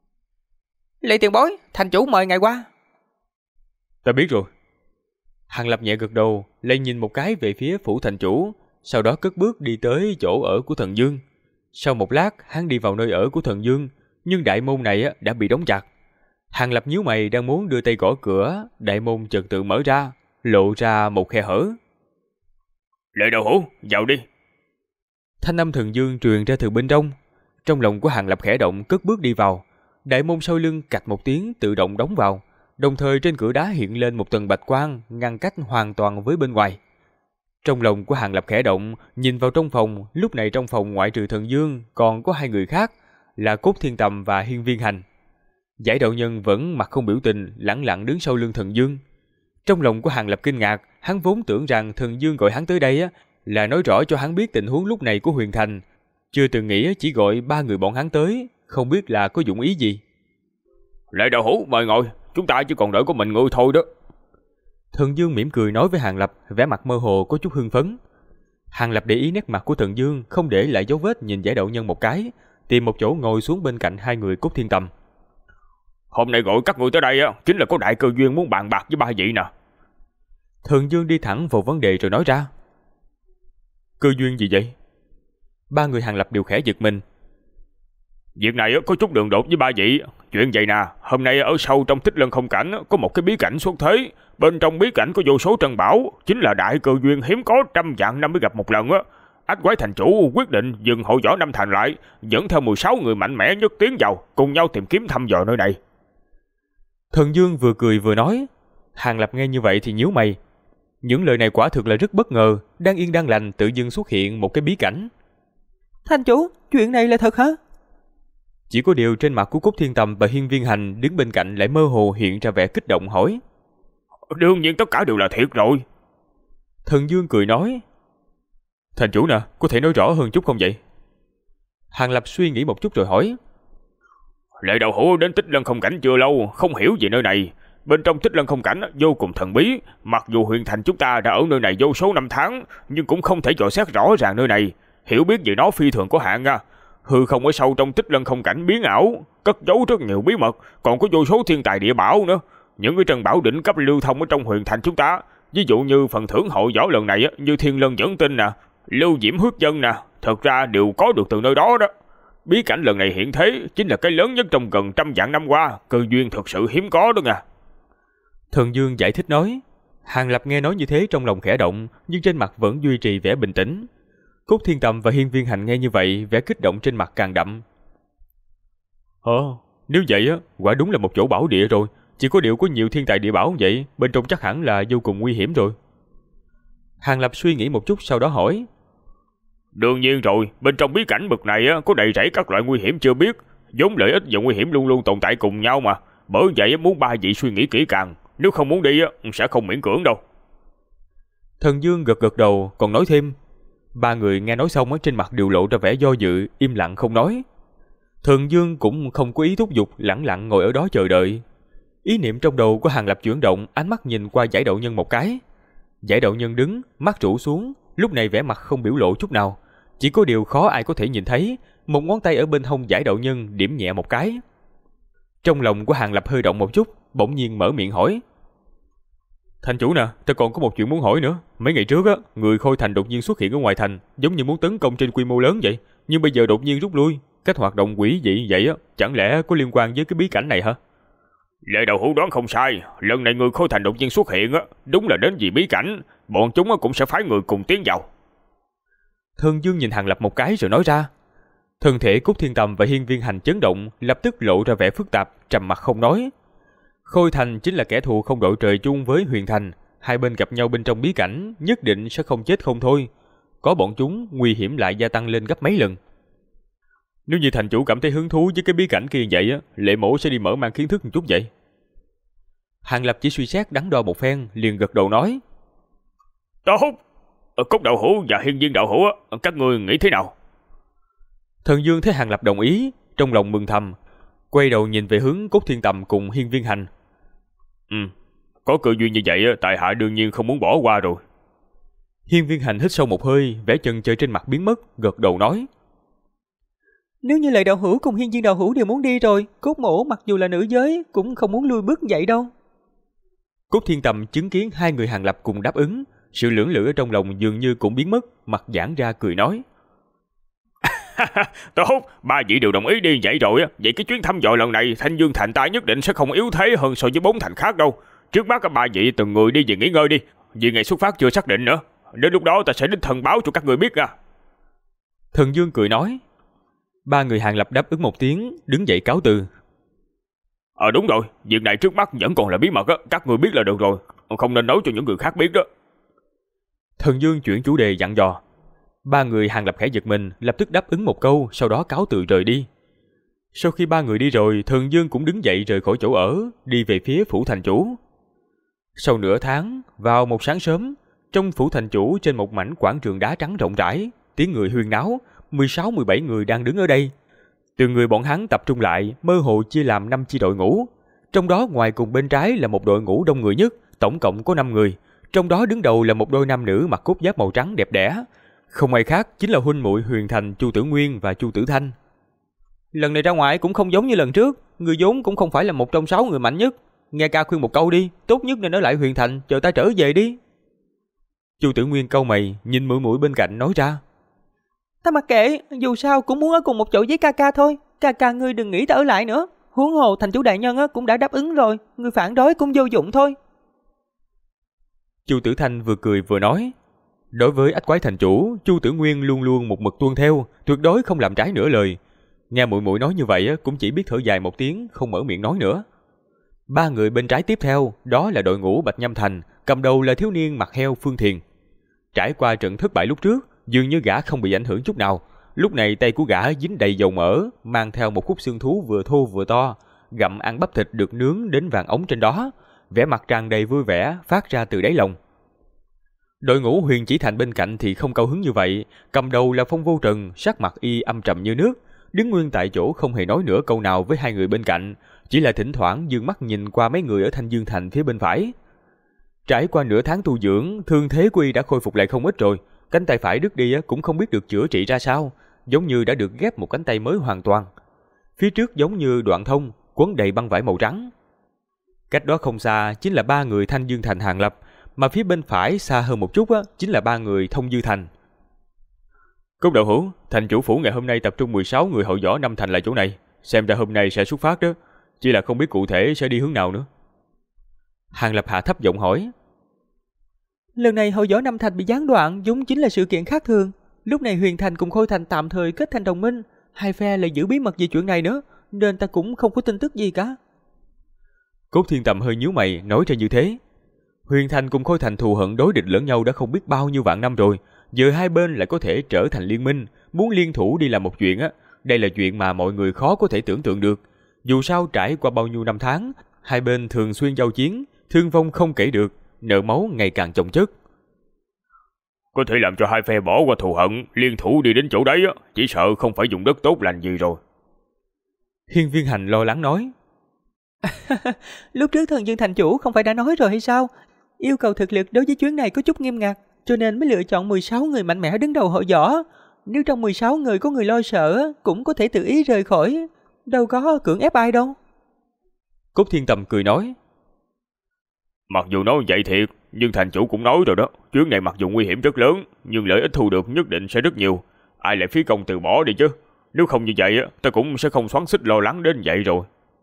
Lệ tiền bối, thành chủ mời ngài qua. Ta biết rồi. Hàng Lập nhẹ gật đầu, lại nhìn một cái về phía phủ thành chủ, sau đó cất bước đi tới chỗ ở của Thần Dương. Sau một lát, hắn đi vào nơi ở của Thần Dương, nhưng đại môn này đã bị đóng chặt. Hàng Lập nhíu mày đang muốn đưa tay gõ cửa, đại môn chợt tự mở ra, lộ ra một khe hở. Lệ đạo hữu, vào đi. Thanh âm Thần Dương truyền ra từ bên trong. Trong lòng của Hàng Lập khẽ động, cất bước đi vào. Đại môn sau lưng cạch một tiếng tự động đóng vào, đồng thời trên cửa đá hiện lên một tầng bạch quang ngăn cách hoàn toàn với bên ngoài. Trong lòng của Hàng Lập khẽ động, nhìn vào trong phòng, lúc này trong phòng ngoại trừ Thần Dương còn có 2 người khác là Cốt Thiên Tầm và Hiên Viên Hành. Giải đạo nhân vẫn mặt không biểu tình, lẳng lặng đứng sau lưng Thần Dương. Trong lòng của Hàng Lập kinh ngạc, hắn vốn tưởng rằng Thần Dương gọi hắn tới đây là nói rõ cho hắn biết tình huống lúc này của Huyền Thành, chưa từng nghĩ chỉ gọi 3 người bọn hắn tới, không biết là có dụng ý gì. Lệ Đạo Hữu mời ngồi, chúng ta chỉ còn đợi có mình ngươi thôi đó. Thần Dương mỉm cười nói với Hàng Lập, vẻ mặt mơ hồ có chút hưng phấn. Hàng Lập để ý nét mặt của Thần Dương, không để lại dấu vết, nhìn Giải đạo nhân một cái, tìm một chỗ ngồi xuống bên cạnh 2 người Cốt Thiên Tầm. Hôm nay gọi các ngươi tới đây chính là có đại cơ duyên muốn bàn bạc với 3 vị nè. Thần Dương đi thẳng vào vấn đề rồi nói ra. Cơ duyên gì vậy? 3 người Hàng Lập đều khẽ giật mình. Việc này có chút đường đột với 3 vị. Chuyện vậy nè, hôm nay ở sâu trong Tích Lân Không Cảnh có một cái bí cảnh xuất thế. Bên trong bí cảnh có vô số trân bảo, chính là đại cơ duyên hiếm có, trăm vạn năm mới gặp một lần. Ách Quái Thành chủ quyết định dừng hội võ Năm Thành lại, dẫn theo 16 người mạnh mẽ nhất tiến vào, cùng nhau tìm kiếm thăm dò nơi này. Thần Dương vừa cười vừa nói. Hàng Lập nghe như vậy thì nhíu mày. Những lời này quả thực là rất bất ngờ, đang yên đang lành tự dưng xuất hiện một cái bí cảnh. Thành chủ, chuyện này là thật hả? Chỉ có điều trên mặt của Cốt Thiên Tầm và Hiên Viên Hành đứng bên cạnh lại mơ hồ hiện ra vẻ kích động hỏi. Đương nhiên tất cả đều là thiệt rồi. Thần Dương cười nói. Thành chủ nè, có thể nói rõ hơn chút không vậy? Hàng Lập suy nghĩ một chút rồi hỏi. Lệ Đạo Hữu đến Tích Lân Không Cảnh chưa lâu, không hiểu về nơi này. Bên trong Tích Lân Không Cảnh vô cùng thần bí, mặc dù Huyền Thành chúng ta đã ở nơi này vô số năm tháng, nhưng cũng không thể dò xét rõ ràng nơi này. Hiểu biết về nó phi thường có hạn Hư không ở sâu trong Tích Lân Không Cảnh biến ảo, cất giấu rất nhiều bí mật, còn có vô số thiên tài địa bảo nữa. Những cái trân bảo đỉnh cấp lưu thông ở trong Huyền Thành chúng ta, ví dụ như phần thưởng hội võ lần này như Thiên Lân Dẫn Tinh Lưu Diễm Huyết Dân thật ra đều có được từ nơi đó đó. Bí cảnh lần này hiện thế chính là cái lớn nhất trong gần trăm vạn năm qua, cơ duyên thật sự hiếm có đó nha. Thần Dương giải thích nói. Hàng Lập nghe nói như thế trong lòng khẽ động, nhưng trên mặt vẫn duy trì vẻ bình tĩnh. Cốt Thiên Tầm và Hiên Viên Hành nghe như vậy, vẻ kích động trên mặt càng đậm. Nếu vậy quả đúng là một chỗ bảo địa rồi. Chỉ có điều có nhiều thiên tài địa bảo vậy, bên trong chắc hẳn là vô cùng nguy hiểm rồi. Hàng Lập suy nghĩ một chút sau đó hỏi. Đương nhiên rồi, bên trong bí cảnh bực này có đầy rẫy các loại nguy hiểm chưa biết, vốn lợi ích và nguy hiểm luôn luôn tồn tại cùng nhau mà. Bởi vậy muốn 3 vị suy nghĩ kỹ càng, nếu không muốn đi sẽ không miễn cưỡng đâu. Thần Dương gật gật đầu, còn nói thêm. 3 người nghe nói xong trên mặt đều lộ ra vẻ do dự, im lặng không nói. Thần Dương cũng không có ý thúc giục, lẳng lặng ngồi ở đó chờ đợi. Ý niệm trong đầu của Hàng Lập chuyển động, ánh mắt nhìn qua Giải đạo nhân một cái. Giải đạo nhân đứng, mắt rũ xuống, lúc này vẻ mặt không biểu lộ chút nào. Chỉ có điều khó ai có thể nhìn thấy, một ngón tay ở bên hông Giải đạo nhân điểm nhẹ một cái. Trong lòng của Hàng Lập hơi động một chút, bỗng nhiên mở miệng hỏi. Thành chủ nè, ta còn có một chuyện muốn hỏi nữa. Mấy ngày trước người Khôi Thành đột nhiên xuất hiện ở ngoài thành, giống như muốn tấn công trên quy mô lớn vậy, nhưng bây giờ đột nhiên rút lui. Cách hoạt động quỷ dị vậy chẳng lẽ có liên quan với cái bí cảnh này hả? Lệ Đạo Hữu đoán không sai, lần này người Khôi Thành đột nhiên xuất hiện đúng là đến vì bí cảnh, bọn chúng cũng sẽ phái người cùng tiến vào. Thần Dương nhìn Hàng Lập một cái rồi nói ra. Thân thể Cốt Thiên Tầm và Hiên Viên Hành chấn động, lập tức lộ ra vẻ phức tạp, trầm mặt không nói. Khôi Thành chính là kẻ thù không đội trời chung với Huyền Thành, hai bên gặp nhau bên trong bí cảnh, nhất định sẽ không chết không thôi. Có bọn chúng, nguy hiểm lại gia tăng lên gấp mấy lần. Nếu như thành chủ cảm thấy hứng thú với cái bí cảnh kia vậy Lệ Mổ sẽ đi mở mang kiến thức một chút vậy. Hàng Lập chỉ suy xét đắn đo một phen, liền gật đầu nói. Tốt, Cốt đạo hữu và Hiên Viên đạo hữu các ngươi nghĩ thế nào? Thần Dương thấy Hàng Lập đồng ý, trong lòng mừng thầm, quay đầu nhìn về hướng Cốt Thiên Tầm cùng Hiên Viên Hành. Có cơ duyên như vậy tại hạ đương nhiên không muốn bỏ qua rồi. Hiên Viên Hành hít sâu một hơi, vẻ chần chờ trên mặt biến mất, gật đầu nói. Nếu như Lệ đạo hữu cùng Hiên Viên đạo hữu đều muốn đi rồi, Cốt mổ mặc dù là nữ giới cũng không muốn lui bước vậy đâu. Cốt Thiên Tầm chứng kiến hai người Hàng Lập cùng đáp ứng, sự lưỡng lự ở trong lòng dường như cũng biến mất, mặt giãn ra cười nói. Tốt, 3 vị đều đồng ý đi vậy rồi vậy cái chuyến thăm dò lần này Thanh Dương Thành ta nhất định sẽ không yếu thế hơn so với 4 thành khác đâu. Trước mắt các 3 vị từng người đi về nghỉ ngơi đi, vì ngày xuất phát chưa xác định nữa, đến lúc đó ta sẽ đích thân báo cho các người biết. Thần Dương cười nói. Ba người Hàng Lập đáp ứng một tiếng, đứng dậy cáo từ. Đúng rồi, việc này trước mắt vẫn còn là bí mật á, các người biết là được rồi, không nên nói cho những người khác biết đó. Thần Dương chuyển chủ đề dặn dò. Ba người Hàng Lập khẽ giật mình, lập tức đáp ứng một câu, sau đó cáo từ rời đi. Sau khi ba người đi rồi, Thần Dương cũng đứng dậy rời khỏi chỗ ở, đi về phía phủ thành chủ. Sau nửa tháng, vào một sáng sớm, trong phủ thành chủ trên một mảnh quảng trường đá trắng rộng rãi, tiếng người huyên náo, 16-17 người đang đứng ở đây. Từng người bọn hắn tập trung lại, mơ hồ chia làm 5 chi đội ngũ. Trong đó ngoài cùng bên trái là một đội ngũ đông người nhất, tổng cộng có 5 người. Trong đó đứng đầu là một đôi nam nữ mặc cốt giáp màu trắng đẹp đẽ. Không ai khác chính là huynh muội Huyền Thành, Chu Tử Nguyên và Chu Tử Thanh. Lần này ra ngoài cũng không giống như lần trước, người vốn cũng không phải là một trong 6 người mạnh nhất. Nghe ca khuyên một câu đi, tốt nhất nên ở lại Huyền Thành, chờ ta trở về đi. Chu Tử Nguyên cau mày, nhìn muội muội bên cạnh nói ra. Ta mặc kệ, dù sao cũng muốn ở cùng một chỗ với ca ca thôi. Ca ca ngươi đừng nghĩ ta ở lại nữa. Huống hồ thành chủ đại nhân cũng đã đáp ứng rồi, ngươi phản đối cũng vô dụng thôi. Chu Tử Thanh vừa cười vừa nói. Đối với ách quái thành chủ, Chu Tử Nguyên luôn luôn một mực tuân theo, tuyệt đối không làm trái nửa lời. Nghe muội muội nói như vậy cũng chỉ biết thở dài một tiếng, không mở miệng nói nữa. Ba người bên trái tiếp theo, đó là đội ngũ Bạch Nhâm Thành, cầm đầu là thiếu niên mặt heo Phương Thiền. Trải qua trận thất bại lúc trước, dường như gã không bị ảnh hưởng chút nào. Lúc này tay của gã dính đầy dầu mỡ, mang theo một khúc xương thú vừa thô vừa to, gặm ăn bắp thịt được nướng đến vàng ống trên đó, vẻ mặt tràn đầy vui vẻ phát ra từ đáy lòng. Đội ngũ Huyền Chỉ Thành bên cạnh thì không cao hứng như vậy, cầm đầu là Phong Vô Trần, sắc mặt y âm trầm như nước, đứng nguyên tại chỗ không hề nói nửa câu nào với hai người bên cạnh, chỉ là thỉnh thoảng dương mắt nhìn qua mấy người ở Thanh Dương Thành phía bên phải. Trải qua nửa tháng tu dưỡng, thương thế của y đã khôi phục lại không ít rồi, cánh tay phải đứt đi cũng không biết được chữa trị ra sao, giống như đã được ghép một cánh tay mới hoàn toàn. Phía trước giống như đoạn thông, quấn đầy băng vải màu trắng. Cách đó không xa chính là ba người Thanh Dương Thành Hàng Lập, mà phía bên phải xa hơn một chút chính là ba người Thông Dư Thành. Cốc đạo hữu, thành chủ phủ ngày hôm nay tập trung 16 người hậu võ năm thành lại chỗ này, xem ra hôm nay sẽ xuất phát đó, chỉ là không biết cụ thể sẽ đi hướng nào nữa. Hàng Lập hạ thấp giọng hỏi. Lần này hậu võ năm thành bị gián đoạn vốn chính là sự kiện khác thường. Lúc này Huyền Thành cùng Khôi Thành tạm thời kết thành đồng minh, hai phe lại giữ bí mật về chuyện này nữa, nên ta cũng không có tin tức gì cả. Cốt Thiên Tầm hơi nhíu mày nói ra như thế. Huyền Thành cùng Khôi Thành thù hận đối địch lẫn nhau đã không biết bao nhiêu vạn năm rồi, giờ hai bên lại có thể trở thành liên minh, muốn liên thủ đi làm một chuyện đây là chuyện mà mọi người khó có thể tưởng tượng được. Dù sao trải qua bao nhiêu năm tháng, hai bên thường xuyên giao chiến, thương vong không kể được, nợ máu ngày càng chồng chất. Có thể làm cho hai phe bỏ qua thù hận, liên thủ đi đến chỗ đấy chỉ sợ không phải dùng đất tốt lành gì rồi. Hiên Viên Hành lo lắng nói. Lúc trước Thần Dương thành chủ không phải đã nói rồi hay sao? Yêu cầu thực lực đối với chuyến này có chút nghiêm ngặt, cho nên mới lựa chọn 16 người mạnh mẽ đứng đầu hội võ. Nếu trong 16 người có người lo sợ, cũng có thể tự ý rời khỏi, đâu có cưỡng ép ai đâu. Cốt Thiên Tầm cười nói. Mặc dù nói vậy thiệt, nhưng thành chủ cũng nói rồi đó, chuyến này mặc dù nguy hiểm rất lớn, nhưng lợi ích thu được nhất định sẽ rất nhiều. Ai lại phí công từ bỏ đi chứ? Nếu không như vậy, ta cũng sẽ không xoắn xít lo lắng đến vậy rồi.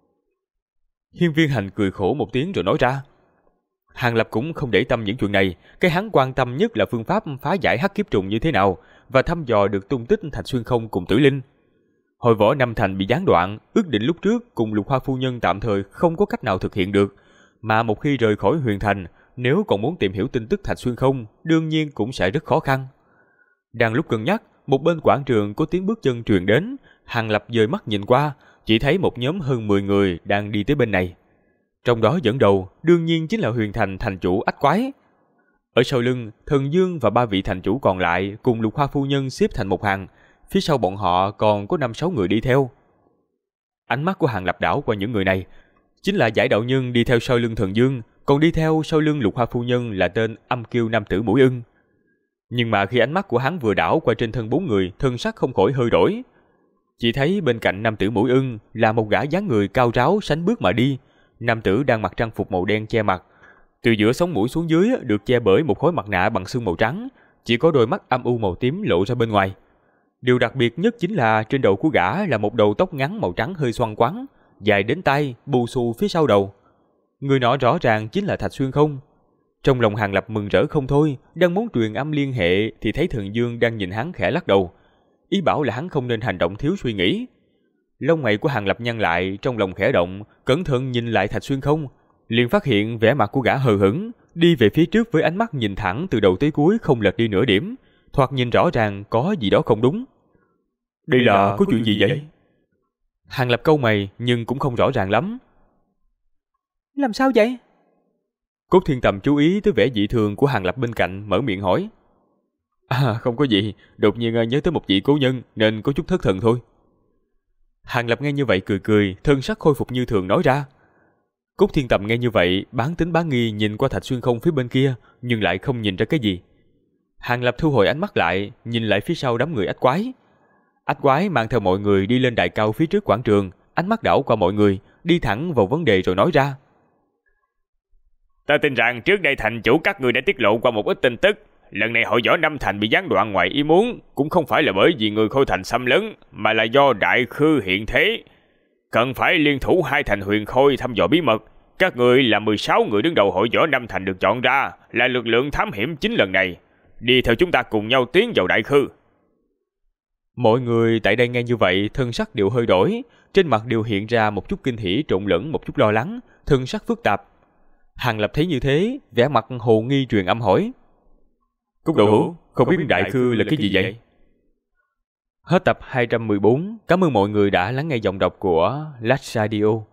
Hiên Viên Hành cười khổ một tiếng rồi nói ra. Hàng Lập cũng không để tâm những chuyện này, cái hắn quan tâm nhất là phương pháp phá giải hắc kiếp trùng như thế nào và thăm dò được tung tích Thạch Xuyên Không cùng Tử Linh. Hội võ năm thành bị gián đoạn, ước định lúc trước cùng Lục Hoa phu nhân tạm thời không có cách nào thực hiện được, mà một khi rời khỏi Huyền Thành, nếu còn muốn tìm hiểu tin tức Thạch Xuyên Không, đương nhiên cũng sẽ rất khó khăn. Đang lúc cân nhắc, một bên quảng trường có tiếng bước chân truyền đến, Hàng Lập dời mắt nhìn qua, chỉ thấy một nhóm hơn 10 người đang đi tới bên này. Trong đó dẫn đầu đương nhiên chính là Huyền Thành thành chủ Ách Quái. Ở sau lưng, Thần Dương và ba vị thành chủ còn lại cùng Lục Hoa phu nhân xếp thành một hàng, phía sau bọn họ còn có 5-6 người đi theo. Ánh mắt của Hàng Lập đảo qua những người này, chính là Giải Đạo Nhân đi theo sau lưng Thần Dương, còn đi theo sau lưng Lục Hoa phu nhân là tên Âm Kiêu nam tử Mũi Ưng. Nhưng mà khi ánh mắt của hắn vừa đảo qua trên thân 4 người, thân sắc không khỏi hơi đổi. Chỉ thấy bên cạnh nam tử Mũi Ưng là một gã dáng người cao ráo sánh bước mà đi. Nam tử đang mặc trang phục màu đen che mặt, từ giữa sống mũi xuống dưới được che bởi một khối mặt nạ bằng xương màu trắng, chỉ có đôi mắt âm u màu tím lộ ra bên ngoài. Điều đặc biệt nhất chính là trên đầu của gã là một đầu tóc ngắn màu trắng hơi xoăn quắn, dài đến tay, bù xù phía sau đầu. Người nọ rõ ràng chính là Thạch Xuyên Không. Trong lòng Hàng Lập mừng rỡ không thôi, đang muốn truyền âm liên hệ thì thấy Thần Dương đang nhìn hắn khẽ lắc đầu. ý bảo là hắn không nên hành động thiếu suy nghĩ. Lông mày của Hàng Lập nhăn lại, trong lòng khẽ động, cẩn thận nhìn lại Thạch Xuyên Không, liền phát hiện vẻ mặt của gã hờ hững, đi về phía trước với ánh mắt nhìn thẳng từ đầu tới cuối không lệch đi nửa điểm, thoạt nhìn rõ ràng có gì đó không đúng. Đây là có chuyện gì vậy? Hàng Lập cau mày nhưng cũng không rõ ràng lắm. Làm sao vậy? Cốt Thiên Tầm chú ý tới vẻ dị thường của Hàng Lập bên cạnh, mở miệng hỏi. Không có gì, đột nhiên nhớ tới một vị cố nhân nên có chút thất thần thôi. Hàng Lập nghe như vậy cười cười, thân sắc khôi phục như thường nói ra. Cốt Thiên Tầm nghe như vậy, bán tính bán nghi nhìn qua Thạch Xuyên Không phía bên kia, nhưng lại không nhìn ra cái gì. Hàng Lập thu hồi ánh mắt lại, nhìn lại phía sau đám người ách quái. Ách quái mang theo mọi người đi lên đài cao phía trước quảng trường, ánh mắt đảo qua mọi người, đi thẳng vào vấn đề rồi nói ra. Ta tin rằng trước đây thành chủ các người đã tiết lộ qua một ít tin tức. Lần này hội võ Nam Thành bị gián đoạn ngoài ý muốn, cũng không phải là bởi vì người Khôi Thành xâm lấn, mà là do Đại Khư hiện thế. Cần phải liên thủ hai thành Huyền Khôi thăm dò bí mật. Các người là 16 người đứng đầu hội võ Nam Thành được chọn ra, là lực lượng thám hiểm chính lần này. Đi theo chúng ta cùng nhau tiến vào Đại Khư. Mọi người tại đây nghe như vậy, thân sắc đều hơi đổi, trên mặt đều hiện ra một chút kinh hỉ trộn lẫn một chút lo lắng, thân sắc phức tạp. Hàng Lập thấy như thế, vẻ mặt hồ nghi truyền âm hỏi. Cúc Đầu Hữu, không biết Đại Khư là cái gì vậy? Hết tập 214, cảm ơn mọi người đã lắng nghe giọng đọc của Last Radio.